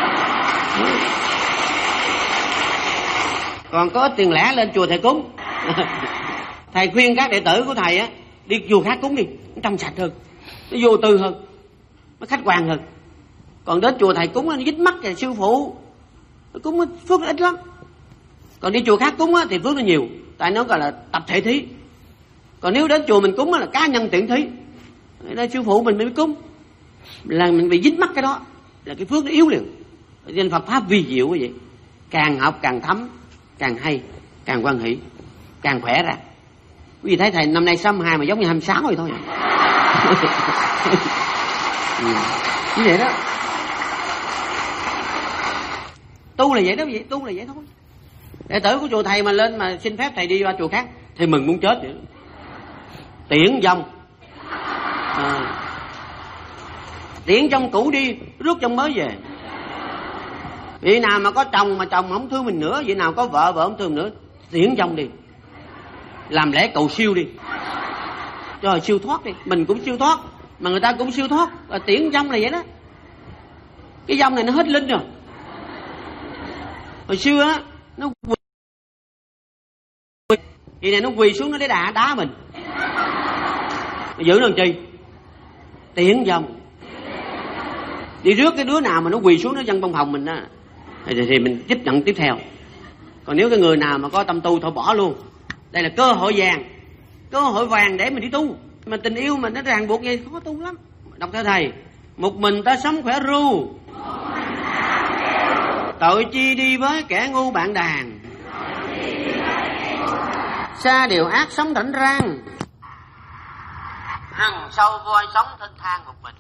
Còn có ít tiền lẻ lên chùa thầy cúng. Thầy khuyên các đệ tử của thầy á, đi chùa khác cúng đi, nó trong sạch hơn, nó vô tư hơn, nó khách quan hơn. Còn đến chùa thầy cúng nó dính mắt rồi sư phụ, nó cúng phước nó ít lắm. Còn đi chùa khác cúng á, thì phước nó nhiều, tại nó gọi là tập thể thí. Còn nếu đến chùa mình cúng á, là cá nhân tiện thí. Đây sư phụ mình mới cúng, là mình bị dính mắt cái đó, là cái phước nó yếu liền. Cho nên Phật pháp vi diệu như vậy, càng học càng thấm, càng hay, càng quan hỷ, càng khỏe ra. Quý vị thấy thầy năm nay sáu mươi hai mà giống như hai mươi sáu rồi thôi. Ừ. Như vậy đó. Tu là vậy đó, vậy tu là vậy thôi. Đệ tử của chùa thầy mà lên mà xin phép thầy đi qua chùa khác thì mừng muốn chết vậy. Tiễn vong. À. Tiễn trong cũ đi, rước trong mới về. Vị nào mà có chồng mà chồng không thương mình nữa, vị nào có vợ vợ không thương nữa, tiễn vong đi. Làm lễ cầu siêu đi. Trời, siêu thoát đi. Mình cũng siêu thoát, mà người ta cũng siêu thoát. Và tiễn vong là vậy đó. Cái vong này nó hết linh rồi. Hồi xưa á, nó quỳ, vậy này nó quỳ xuống nó để đá đá mình. Mà giữ làm chi? Tiễn vong. Đi rước cái đứa nào mà nó quỳ xuống nó dân bông hồng mình á, thì, thì mình chấp nhận tiếp theo. Còn nếu cái người nào mà có tâm tu thôi bỏ luôn. Đây là cơ hội vàng, cơ hội vàng để mình đi tu. Mà tình yêu mà nó ràng buộc vậy khó tu lắm. Đọc theo thầy, một mình ta sống khỏe ru, tội chi đi với kẻ ngu bạn đàn, xa điều ác sống rảnh rang, rừng sâu voi sống thênh thang một mình.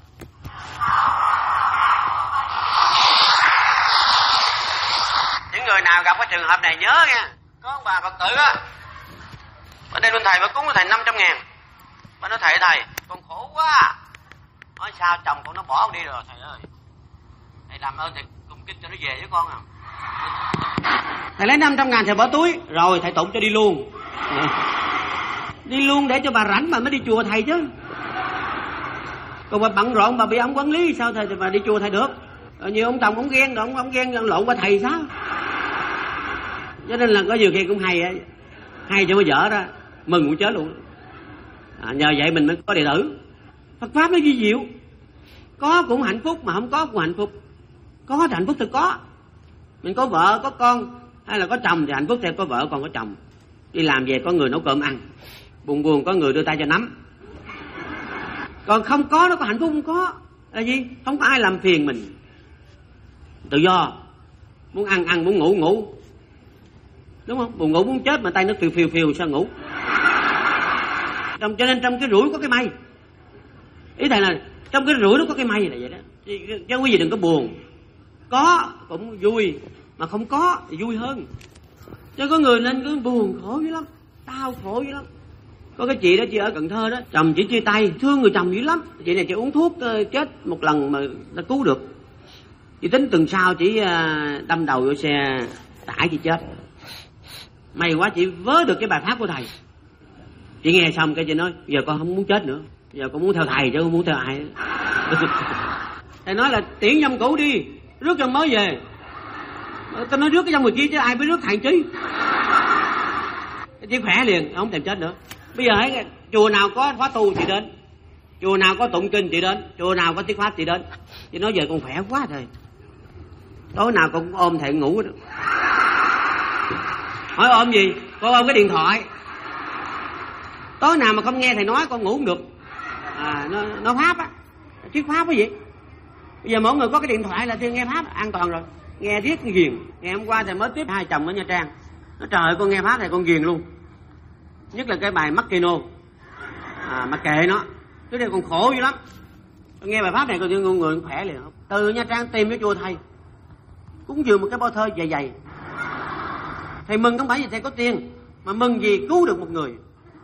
Những người nào gặp cái trường hợp này nhớ nha, có ông bà Phật tử á, ở đây luôn thầy mới cúng cho thầy năm trăm ngàn. Bà nói thầy thầy, con khổ quá. Nói sao chồng con nó bỏ con đi rồi thầy ơi. Thầy làm ơn thầy cùng kinh cho nó về với con à. Thầy lấy năm trăm ngàn thầy bỏ túi, rồi thầy tụng cho đi luôn. Đi luôn để cho bà rảnh bà mới đi chùa thầy chứ. Còn bà bận rộn bà bị ông quản lý sao thầy bà đi chùa thầy được. Rồi nhiều ông chồng ông ghen, rồi ông, ông ghen lộn qua thầy sao. Cho nên là có nhiều khi cũng hay á, hay cho mới vợ đó, mừng muốn chết luôn. À, nhờ vậy mình mới có đệ tử. Phật pháp nó vi diệu, có cũng hạnh phúc mà không có cũng hạnh phúc. Có thì hạnh phúc thì có. Mình có vợ có con hay là có chồng thì hạnh phúc theo có vợ còn có chồng. Đi làm về có người nấu cơm ăn, buồn buồn có người đưa tay cho nắm. Còn không có nó có hạnh phúc không có là gì? Không có ai làm phiền mình, tự do, muốn ăn ăn, muốn ngủ ngủ, đúng không? Buồn ngủ muốn chết mà tay nó phiêu phiêu phiêu sao ngủ. Trong, cho nên trong cái rủi có cái may. Ý thầy là trong cái rủi nó có cái may là vậy đó. Chứ quý vị đừng có buồn. Có cũng vui, mà không có thì vui hơn. Chứ có người nên cứ buồn khổ dữ lắm, đau khổ dữ lắm. Có cái chị đó, chị ở Cần Thơ đó, chồng chỉ chia tay, thương người chồng dữ lắm. Chị này chị uống thuốc chết một lần mà đã cứu được. Chị tính tuần sau chỉ đâm đầu vô xe tải chị chết. May quá chị vớ được cái bài pháp của thầy. Chị nghe xong cái chị nói giờ con không muốn chết nữa, giờ con muốn theo thầy chứ không muốn theo ai. Thầy nói là tiễn vong cũ đi, rước vong mới về. Tao nói rước cái trong người kia chứ ai biết rước thằng chi. Chứ khỏe liền, không thèm chết nữa. Bây giờ ấy, chùa nào có khóa tu thì đến, chùa nào có tụng kinh thì đến, chùa nào có tiết pháp thì đến. Chứ nói giờ con khỏe quá rồi, tối nào con cũng ôm thầy ngủ đó. Hỏi ôm gì? Con ôm cái điện thoại. Tối nào mà không nghe thầy nói con ngủ không được. À, nó, nó pháp á, thuyết pháp cái gì. Bây giờ mỗi người có cái điện thoại là thì nghe pháp an toàn rồi. Nghe riết ghiền. Ngày hôm qua thầy mới tiếp hai chồng ở Nha Trang. Nó trời ơi, con nghe pháp này con ghiền luôn. Nhất là cái bài Makino. À, mà kệ nó. Trước đây còn khổ dữ lắm. Con nghe bài pháp này con người, người khỏe liền. Từ Nha Trang tìm cái chùa thầy, cúng dường một cái bao thơ dày dày. Thầy mừng không phải vì thầy có tiền, mà mừng vì cứu được một người.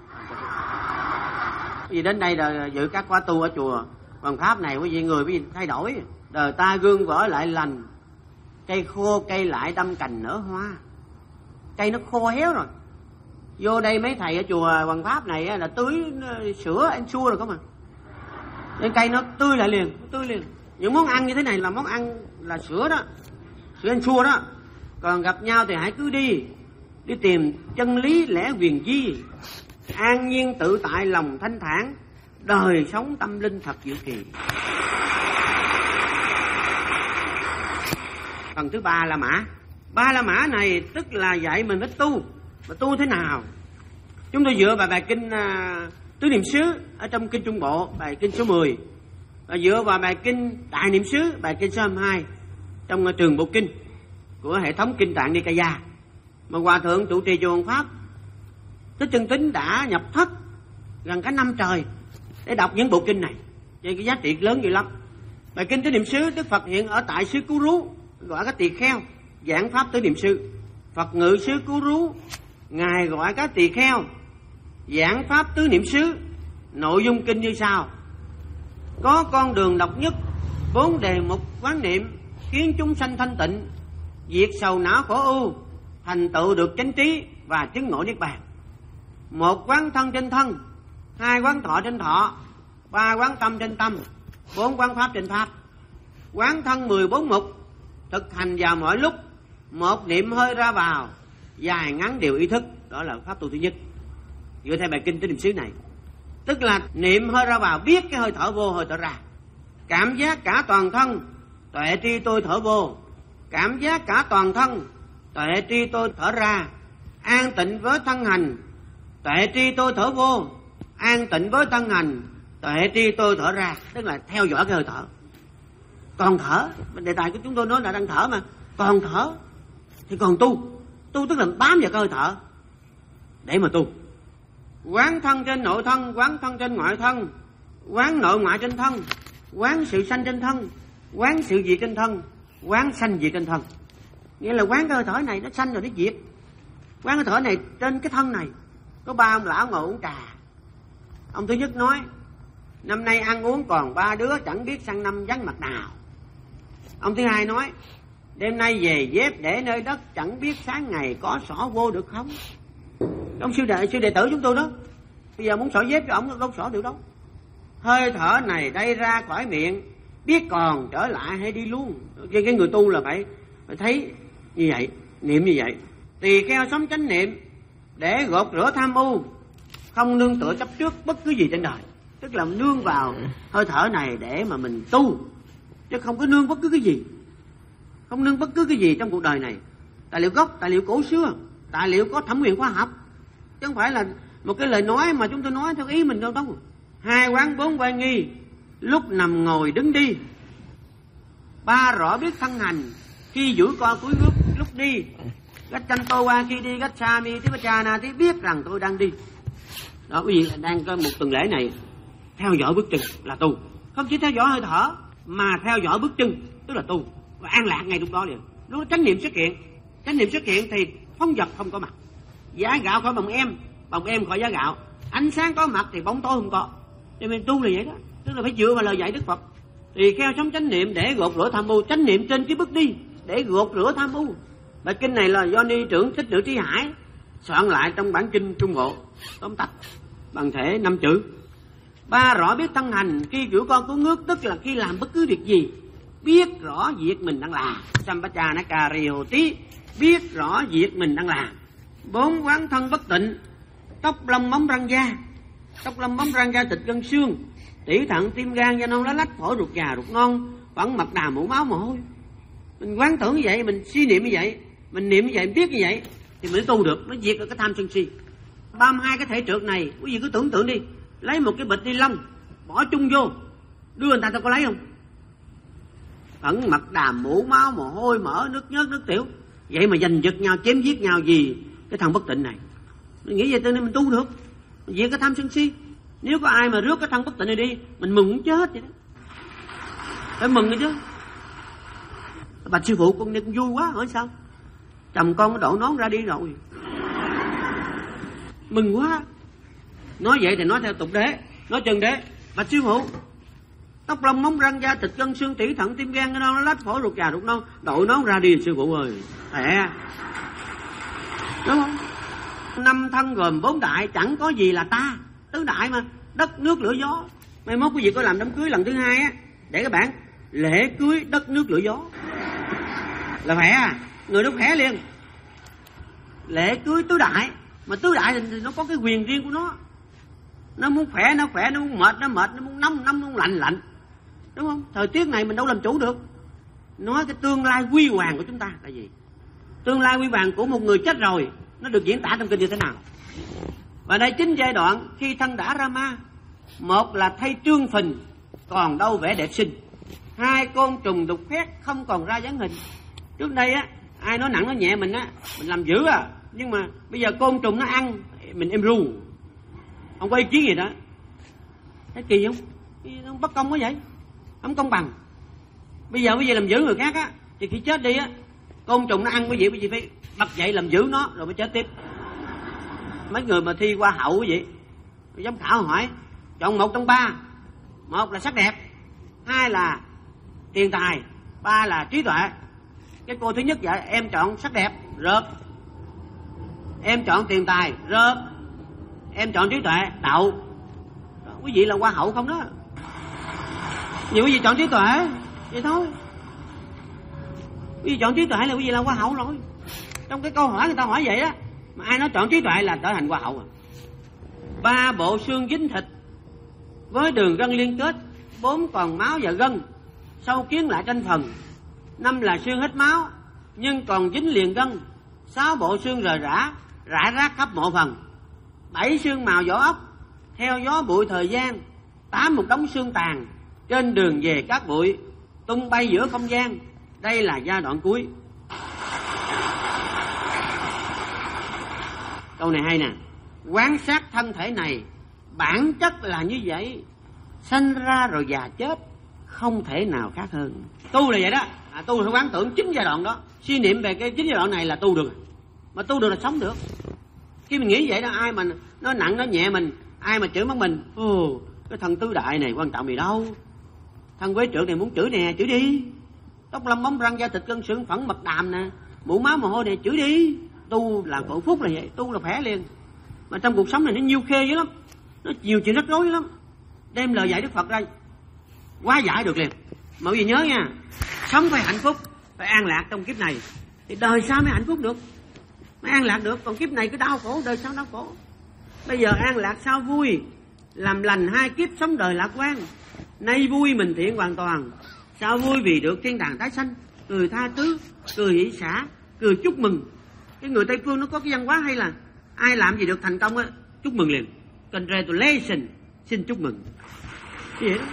Vì đến đây là dự các khóa tu ở chùa Hoàng Pháp này, quý vị người quý vị thay đổi. Đời ta gương vỡ lại lành, cây khô cây lại đâm cành nở hoa. Cây nó khô héo rồi. Vô đây mấy thầy ở chùa Hoàng Pháp này là tưới sữa anh xua rồi không à. Nên cây nó tươi lại liền, nó tươi liền. Những món ăn như thế này là món ăn là sữa đó, sữa anh xua đó. Còn gặp nhau thì hãy cứ đi, đi tìm chân lý lẽ huyền di, an nhiên tự tại lòng thanh thản, đời sống tâm linh thật diệu kỳ. Phần thứ ba là mã. Ba la mã này tức là dạy mình phải tu. Mà tu thế nào? Chúng tôi dựa vào bài kinh uh, Tứ Niệm xứ ở trong kinh Trung Bộ, bài kinh số mười, và dựa vào bài kinh Đại Niệm xứ, bài kinh số hai mươi hai trong uh, trường Bộ Kinh của hệ thống kinh Tạng Nikaya, mà Hòa Thượng trụ trì chùa Hoàng Pháp Thích Chân Tín đã nhập thất gần cả năm trời để đọc những bộ kinh này, vậy cái giá trị lớn dữ lắm. Bài kinh Tứ Niệm xứ, Đức Phật hiện ở tại xứ Cứu Rú, gọi các tỳ kheo giảng pháp Tứ Niệm xứ. Phật ngự xứ Cứu Rú, ngài gọi các tỳ kheo giảng pháp Tứ Niệm xứ. Nội dung kinh như sau: có con đường độc nhất, bốn đề mục quán niệm, khiến chúng sanh thanh tịnh, diệt sầu não khổ ưu, thành tựu được chánh trí và chứng ngộ niết bàn. Một, quán thân trên thân. Hai, quán thọ trên thọ. Ba, quán tâm trên tâm. Bốn, quán pháp trên pháp. Quán thân mười bốn mục, thực hành vào mọi lúc, một niệm hơi ra vào, dài ngắn đều ý thức. Đó là pháp tu thứ nhất, dựa theo bài kinh Tứ Niệm xứ này. Tức là niệm hơi ra vào, biết cái hơi thở vô hơi thở ra, cảm giác cả toàn thân, tuệ tri tôi thở vô, cảm giác cả toàn thân, tuệ tri tôi thở ra, an tịnh với thân hành, tuệ tri tôi thở vô, an tịnh với thân hành, tuệ tri tôi thở ra. Tức là theo dõi cái hơi thở. Còn thở, đề tài của chúng tôi nói là đang thở mà, còn thở thì còn tu. Tu tức là bám vào cái hơi thở để mà tu. Quán thân trên nội thân, quán thân trên ngoại thân, quán nội ngoại trên thân, quán sự sanh trên thân, quán sự diệt trên thân, quán sanh diệt trên thân. Nghĩa là quán cái hơi thở này nó sanh rồi nó diệt. Quán hơi thở này trên cái thân này. Có ba ông lão ngồi uống trà. Ông thứ nhất nói: năm nay ăn uống còn ba đứa, chẳng biết sang năm vắng mặt nào. Ông thứ hai nói: đêm nay về dép để nơi đất, chẳng biết sáng ngày có xỏ vô được không. Ông sư đệ sư đệ tử chúng tôi đó, bây giờ muốn xỏ dép cho ông đâu xỏ được đâu. Hơi thở này đây ra khỏi miệng, biết còn trở lại hay đi luôn. Cái, cái người tu là phải, phải thấy như vậy, niệm như vậy. Tỳ kheo sống chánh niệm để gột rửa tham ưu, không nương tựa chấp trước bất cứ gì trên đời. Tức là nương vào hơi thở này để mà mình tu, chứ không có nương bất cứ cái gì. Không nương bất cứ cái gì trong cuộc đời này. Tài liệu gốc, tài liệu cổ xưa, tài liệu có thẩm quyền khoa học, chứ không phải là một cái lời nói mà chúng tôi nói theo ý mình đâu đâu. Hai, quán bốn quay nghi, lúc nằm ngồi đứng đi. Ba, rõ biết thân hành, khi duỗi co cúi gấp lúc đi. Gách chanh tô qua khi đi, gách xa mi tí bá cha na tí, biết rằng tôi đang đi. Đó, quý vị đang có một tuần lễ này theo dõi bước chân là tu. Không chỉ theo dõi hơi thở mà theo dõi bước chân tức là tu, và an lạc ngay lúc đó liền. Lúc chánh niệm xuất hiện, chánh niệm xuất hiện thì phong vật không có mặt, giá gạo khỏi bồng em, bồng em khỏi giá gạo, ánh sáng có mặt thì bóng tối không có. Cho nên tu là vậy đó, tức là phải dựa vào lời dạy Đức Phật. Thì kheo sống chánh niệm để gột rửa tham ưu, chánh niệm trên cái bước đi để gột rửa tham ưu. Bài kinh này là do ni trưởng Thích Nữ Trí Hải soạn lại trong bản kinh Trung Bộ, tóm tắt bằng thể năm chữ. Ba, rõ biết thân hành, khi kiểu con có ngước, tức là khi làm bất cứ việc gì biết rõ việc mình đang làm. Sampachanakarioti, biết rõ việc mình đang làm. Bốn quán thân bất tịnh, tóc lông móng răng da, tóc lông móng răng da thịt gân xương, tủy thận tim gan da non lá lách phổi ruột già ruột non, phẫn mật đàm mũ máu mồ hôi. Mình quán tưởng như vậy, mình suy niệm như vậy, mình niệm như vậy, mình biết như vậy thì mình tu được, nó diệt được cái tham sân si. ba mươi hai cái thể trượt này, quý vị cứ tưởng tượng đi, lấy một cái bịch ni lông bỏ chung vô, đưa người ta ta có lấy không? Phẫn mật đàm mũ máu mồ hôi mỡ nước nhớt nước tiểu, vậy mà giành giật nhau chém giết nhau vì cái thằng bất tịnh này. Mình nghĩ vậy cho nên mình tu được, mình diệt cái tham sân si. Nếu có ai mà rước cái thân bất tịnh này đi, mình mừng muốn chết vậy đó, phải mừng rồi chứ. Bạch sư phụ con con vui quá, hỏi sao? Chồng con đổ nón ra đi rồi, mừng quá. Nói vậy thì nói theo tục đế, nói chân đế. Bạch sư phụ, tóc lông móng răng da thịt gân xương tủy thận tim gan nó lách phổi ruột già ruột non, đội nón ra đi sư phụ ơi, khỏe, đúng không? Năm thân gồm bốn đại, chẳng có gì là ta. Tứ đại mà, đất nước lửa gió. Mai mốt quý vị có làm đám cưới lần thứ hai á, để các bạn lễ cưới đất nước lửa gió là khỏe à, người đó khỏe liền. Lễ cưới tứ đại, mà tứ đại thì nó có cái quyền riêng của nó. Nó muốn khỏe nó khỏe, nó muốn mệt nó mệt, nó muốn nóng nóng, nó muốn lạnh lạnh, đúng không? Thời tiết này mình đâu làm chủ được. Nói cái tương lai huy hoàng của chúng ta là gì? Tương lai huy hoàng của một người chết rồi nó được diễn tả trong kinh như thế nào? Và đây chính giai đoạn khi thân đã ra ma. Một là thay trương phình, còn đâu vẻ đẹp xinh. Hai, côn trùng đục khoét, không còn ra dáng hình. Trước đây á, ai nói nặng nói nhẹ mình á, mình làm dữ à. Nhưng mà bây giờ côn trùng nó ăn, mình em ru. Không có ý kiến gì đó. Thấy kỳ không? Nó bất công quá vậy, không công bằng. Bây giờ bây giờ làm dữ người khác á, thì khi chết đi á, côn trùng nó ăn quý vị, quý vị phải bật dậy làm dữ nó rồi mới chết tiếp. Mấy người mà thi qua hậu quý vị, giám khảo hỏi chọn một trong ba. Một là sắc đẹp, hai là tiền tài, ba là trí tuệ. Cái cô thứ nhất vậy, em chọn sắc đẹp, rớt. Em chọn tiền tài, rớt. Em chọn trí tuệ, đậu. Đó, quý vị là hoa hậu không đó. Nhiều quý vị chọn trí tuệ, vậy thôi. Quý vị chọn trí tuệ là quý vị là hoa hậu rồi. Trong cái câu hỏi người ta hỏi vậy á, mà ai nói chọn trí tuệ là trở thành hoa hậu à. Ba bộ xương dính thịt với đường gân liên kết, bốn còn máu và gân, sâu kiến lại tranh phần. Năm là xương hết máu nhưng còn dính liền gân, sáu bộ xương rời rã rải rác khắp mộ phần. Bảy xương màu vỏ ốc theo gió bụi thời gian. Tám một đống xương tàn trên đường về cát bụi, tung bay giữa không gian. Đây là giai đoạn cuối. Câu này hay nè. Quan sát thân thể này, bản chất là như vậy, sanh ra rồi già chết, không thể nào khác hơn. Tu là vậy đó, à, tu phải quán tưởng chính giai đoạn đó, suy niệm về cái chính giai đoạn này là tu được. Mà tu được là sống được. Khi mình nghĩ vậy đó, ai mà nó nặng nó nhẹ mình, ai mà chửi mắng mình, ồ, cái thân tứ đại này quan trọng gì đâu. Thân quế trượng này muốn chửi nè, chửi đi. Tóc lông móng răng da thịt gân xương phẫn mật đàm nè, mũ máu mồ hôi nè, chửi đi. Tu là phổ phúc là vậy, tu là khỏe liền. Mà trong cuộc sống này nó nhiều khê dữ lắm, nó nhiều chuyện rắc rối dữ lắm. Đem lời dạy Đức Phật ra quá giải được liền. Mà quý vị nhớ nha, sống phải hạnh phúc, phải an lạc trong kiếp này, thì đời sau mới hạnh phúc được, mới an lạc được. Còn kiếp này cứ đau khổ, đời sau đau khổ. Bây giờ an lạc sao vui, làm lành hai kiếp sống đời lạc quan. Nay vui mình thiện hoàn toàn, sao vui vì được thiên đàng tái sanh. Cười tha thứ, cười hỷ xả, cười chúc mừng. Cái người Tây Phương nó có cái văn hóa hay là ai làm gì được thành công á, chúc mừng liền. Congratulations, xin chúc mừng. Cái vậy đó.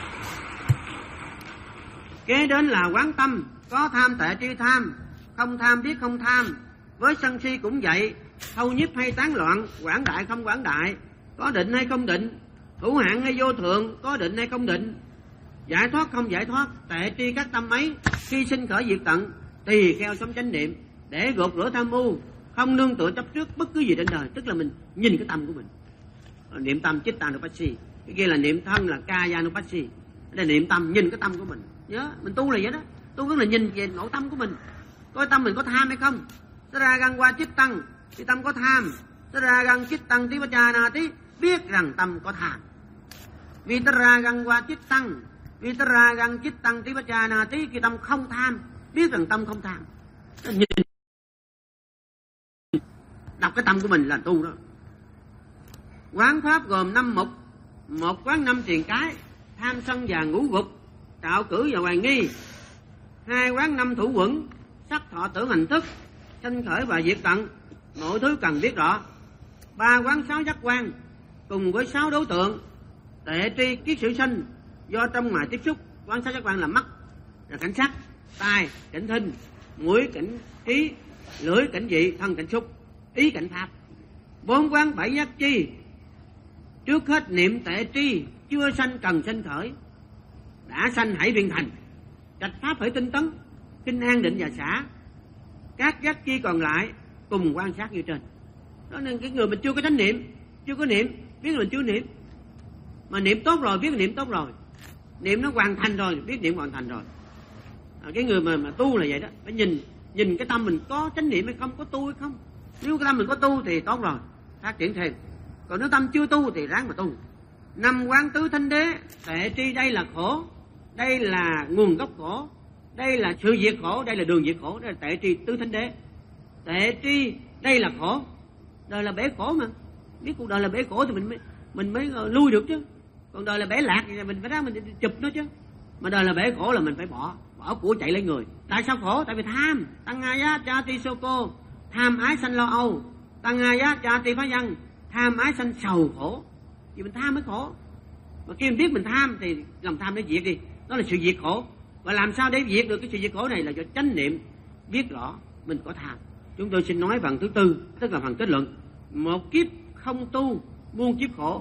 Kế đến là quán tâm, có tham tệ tri tham, không tham biết không tham. Với sân si cũng vậy, thâu nhiếp hay tán loạn, quảng đại không quảng đại, có định hay không định, hữu hạn hay vô thượng, có định hay không định, giải thoát không giải thoát, tệ tri các tâm ấy, khi sinh khởi diệt tận, tùy theo sống chánh niệm, để gột rửa tham mưu, không nương tựa chấp trước bất cứ gì trên đời. Tức là mình nhìn cái tâm của mình. Niệm tâm Chittanupassī, cái kia là niệm thân là Kayanupassī. Đây là niệm tâm, nhìn cái tâm của mình. Nhớ, mình tu là vậy đó. Tu tức là nhìn về nội tâm của mình, coi tâm mình có tham hay không. Ra găng qua chít tăng, thì tâm có tham. Ra găng chít tăng tí bá cha na tí, biết rằng tâm có tham. Vì ra găng qua chít tăng, Vitaragang chittang tibachanati, cái tâm không tham, biết rằng tâm không tham. Nhìn đọc cái tâm của mình là tu đó. Quán pháp gồm năm mục. Một, quán năm triền cái, tham sân và ngũ gục, trạo cử và hoài nghi. Hai, quán năm thủ quẩn, sắc thọ tưởng hành thức, sanh khởi và diệt tận, mọi thứ cần biết rõ. Ba, quán sáu giác quan, cùng với sáu đối tượng, tệ tri kiết sự sinh, do trong ngoài tiếp xúc. Quán sáu giác quan là mắt là cảnh sắc, tai cảnh thinh, mũi cảnh khí, lưỡi cảnh vị, thân cảnh xúc, ý cảnh pháp. Bốn, quán bảy giác chi, trước hết niệm tệ tri, chưa sanh cần sanh khởi, đã sanh hãy viên thành, trạch pháp phải tinh tấn, kinh an định và xả. Các giác chi còn lại cùng quan sát như trên. Đó nên cái người mình chưa có chánh niệm, chưa có niệm, biết là mình chưa niệm, mà niệm tốt rồi, biết niệm tốt rồi, niệm nó hoàn thành rồi, biết niệm hoàn thành rồi. À, cái người mà mà tu là vậy đó, phải nhìn nhìn cái tâm mình có chánh niệm hay không, có tu hay không. Nếu cái tâm mình có tu thì tốt rồi, phát triển thêm. Còn nếu tâm chưa tu thì ráng mà tu. Năm, quán tứ thánh đế, tệ tri đây là khổ, đây là nguồn gốc khổ, đây là sự diệt khổ, đây là đường diệt khổ, đây là tệ tri tứ thánh đế. Tệ tri đây là khổ, đời là bể khổ mà, biết cuộc đời là bể khổ thì mình mới mình mới lui được chứ. Còn đời là bể lạc thì mình phải ra mình chụp nó chứ. Mà đời là bể khổ là mình phải bỏ bỏ của chạy lấy người. Tại sao khổ? Tại vì tham. Tangaya chati soko, tham ái sanh lo âu. Tangaya chati phá văn, tham ái sanh sầu khổ. Vì mình tham mới khổ. Mà khi mình biết mình tham thì lòng tham nó diệt đi, đó là sự diệt khổ. Và làm sao để diệt được cái sự diệt khổ này là do chánh niệm, biết rõ mình có tham. Chúng tôi xin nói phần thứ tư, tức là phần kết luận. Một kiếp không tu, muôn kiếp khổ.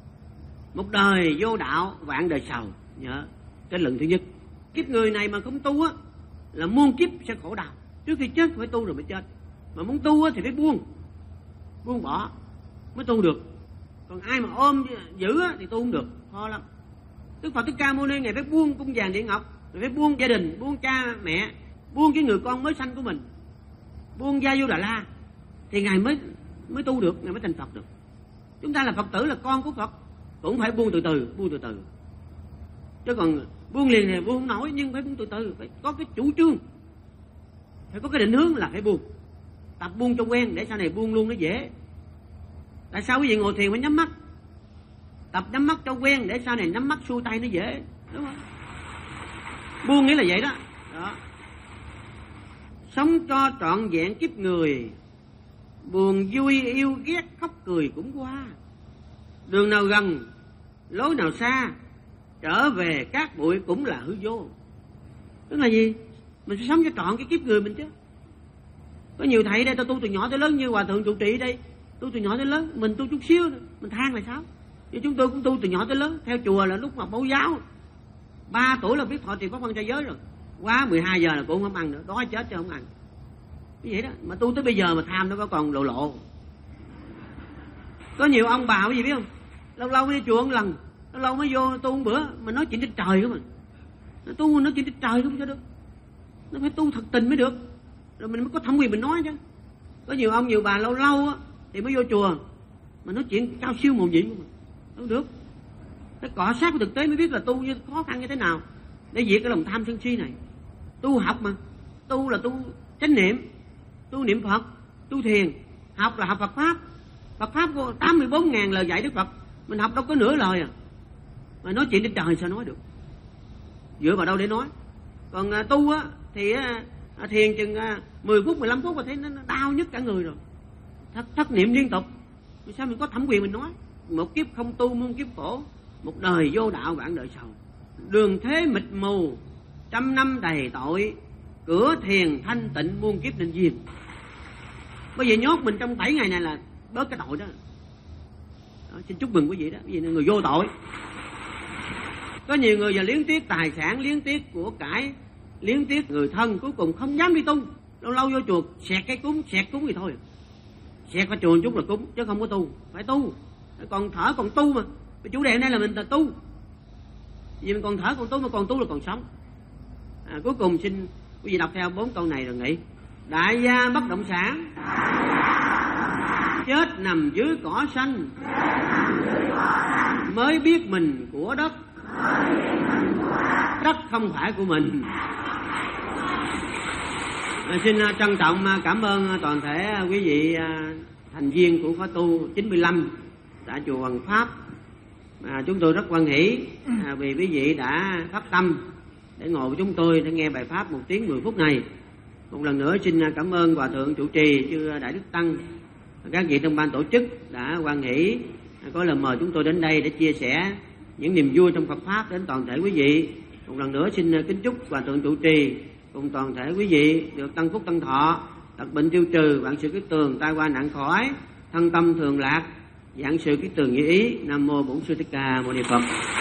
Một đời vô đạo, vạn đời sầu. Nhớ kết luận thứ nhất. Kiếp người này mà không tu á là muôn kiếp sẽ khổ đau. Trước khi chết phải tu rồi mới chết. Mà muốn tu á thì phải buông, buông bỏ mới tu được. Còn ai mà ôm giữ á thì tu không được, khó lắm. Đức Phật Thích Ca Mâu Ni ngài phải buông cung vàng điện ngọc, ngài phải buông gia đình, buông cha mẹ, buông cái người con mới sanh của mình, buông Gia Du Đà La thì ngài mới mới tu được, ngài mới thành Phật được. Chúng ta là Phật tử, là con của Phật, cũng phải buông từ từ, buông từ từ. Chứ còn buông liền thì buông không nổi, nhưng phải buông từ từ, phải có cái chủ trương, phải có cái định hướng là phải buông. Tập buông cho quen để sau này buông luôn nó dễ. Tại sao quý vị ngồi thiền phải nhắm mắt? Tập nhắm mắt cho quen để sau này nhắm mắt xuôi tay nó dễ, đúng không? Buông nghĩa là vậy đó. Đó. Sống cho trọn vẹn kiếp người, buồn vui yêu ghét khóc cười cũng qua. Đường nào gần, lối nào xa, trở về cát bụi cũng là hư vô. Tức là gì? Mình sẽ sống cho trọn cái kiếp người mình chứ. Có nhiều thầy đây, tao tu từ nhỏ tới lớn như hòa thượng trụ trì đây, tu từ nhỏ tới lớn, mình tu chút xíu nữa, mình than là sao? Chứ chúng tôi cũng tu từ nhỏ tới lớn, theo chùa là lúc mà mẫu giáo, ba tuổi là biết thọ trì pháp văn trai giới rồi, quá mười hai giờ là cũng không ăn nữa, đói chết chứ không ăn. Như vậy đó, mà tu tới bây giờ mà tham nó có còn lộ lộ. Có nhiều ông bà cái gì biết không? Lâu lâu đi chùa một lần, lâu lâu mới vô tu một bữa, mà nói chuyện trên trời không à. Nó tu nói chuyện trên trời không cho được. Nó phải tu thật tình mới được, rồi mình mới có thẩm quyền mình nói chứ. Có nhiều ông nhiều bà lâu lâu á thì mới vô chùa mà nói chuyện cao siêu mồm dị không, không được. Phải cọ sát với thực tế mới biết là tu như khó khăn như thế nào để diệt cái lòng tham sân si này. Tu học mà, tu là tu chánh niệm, tu niệm Phật, tu thiền. Học là học Phật pháp. Phật pháp của tám mươi bốn ngàn lời dạy Đức Phật, mình học đâu có nửa lời à. Mà nói chuyện trên trời sao nói được, dựa vào đâu để nói. Còn à, tu á thì à, thiền chừng à, mười phút mười lăm phút mà thấy nó, nó đau nhức cả người rồi, thất, thất niệm liên tục. Vì sao mình có thẩm quyền mình nói? Một kiếp không tu muôn kiếp khổ, một đời vô đạo vạn đời sầu. Đường thế mịt mù, trăm năm đầy tội, cửa thiền thanh tịnh muôn kiếp nên duyên. Bây giờ nhốt mình trong bảy ngày này là bớt cái tội đó. Đó, xin chúc mừng quý vị đó, quý vị là người vô tội. Có nhiều người giờ liếng tiếc tài sản, liếng tiếc của cải, liếng tiếc người thân, cuối cùng không dám đi tu. Lâu lâu vô chùa xẹt cái cúng, xẹt cúng thì thôi, xẹt vào chùa một chút là cúng, chứ không có tu. Phải tu, còn thở còn tu mà. Chủ đề này là mình là tu, vì mình còn thở còn tu, mà còn tu là còn sống. À, cuối cùng xin quý vị đọc theo bốn câu này rồi nghỉ. Đại gia bất động sản, chết nằm dưới cỏ xanh, mới biết mình của đất, đất không phải của mình. À, xin trân trọng cảm ơn toàn thể quý vị thành viên của khóa tu chín mươi lăm tại chùa Hoàng Pháp. À, chúng tôi rất hoan hỷ à, vì quý vị đã phát tâm để ngồi với chúng tôi để nghe bài pháp một tiếng mười phút này. Một lần nữa xin cảm ơn Hòa Thượng trụ trì chư Đại Đức Tăng, các vị trong ban tổ chức đã hoan hỷ có lời mời chúng tôi đến đây để chia sẻ những niềm vui trong Phật pháp đến toàn thể quý vị. Một lần nữa xin kính chúc Hòa Thượng trụ trì cùng toàn thể quý vị được tăng phúc tăng thọ, tật bệnh tiêu trừ, vạn sự kiết tường, tai qua nạn khỏi, thân tâm thường lạc, vạn sự kiết tường như ý. Nam mô Bổn Sư Thích Ca Mâu Ni Phật.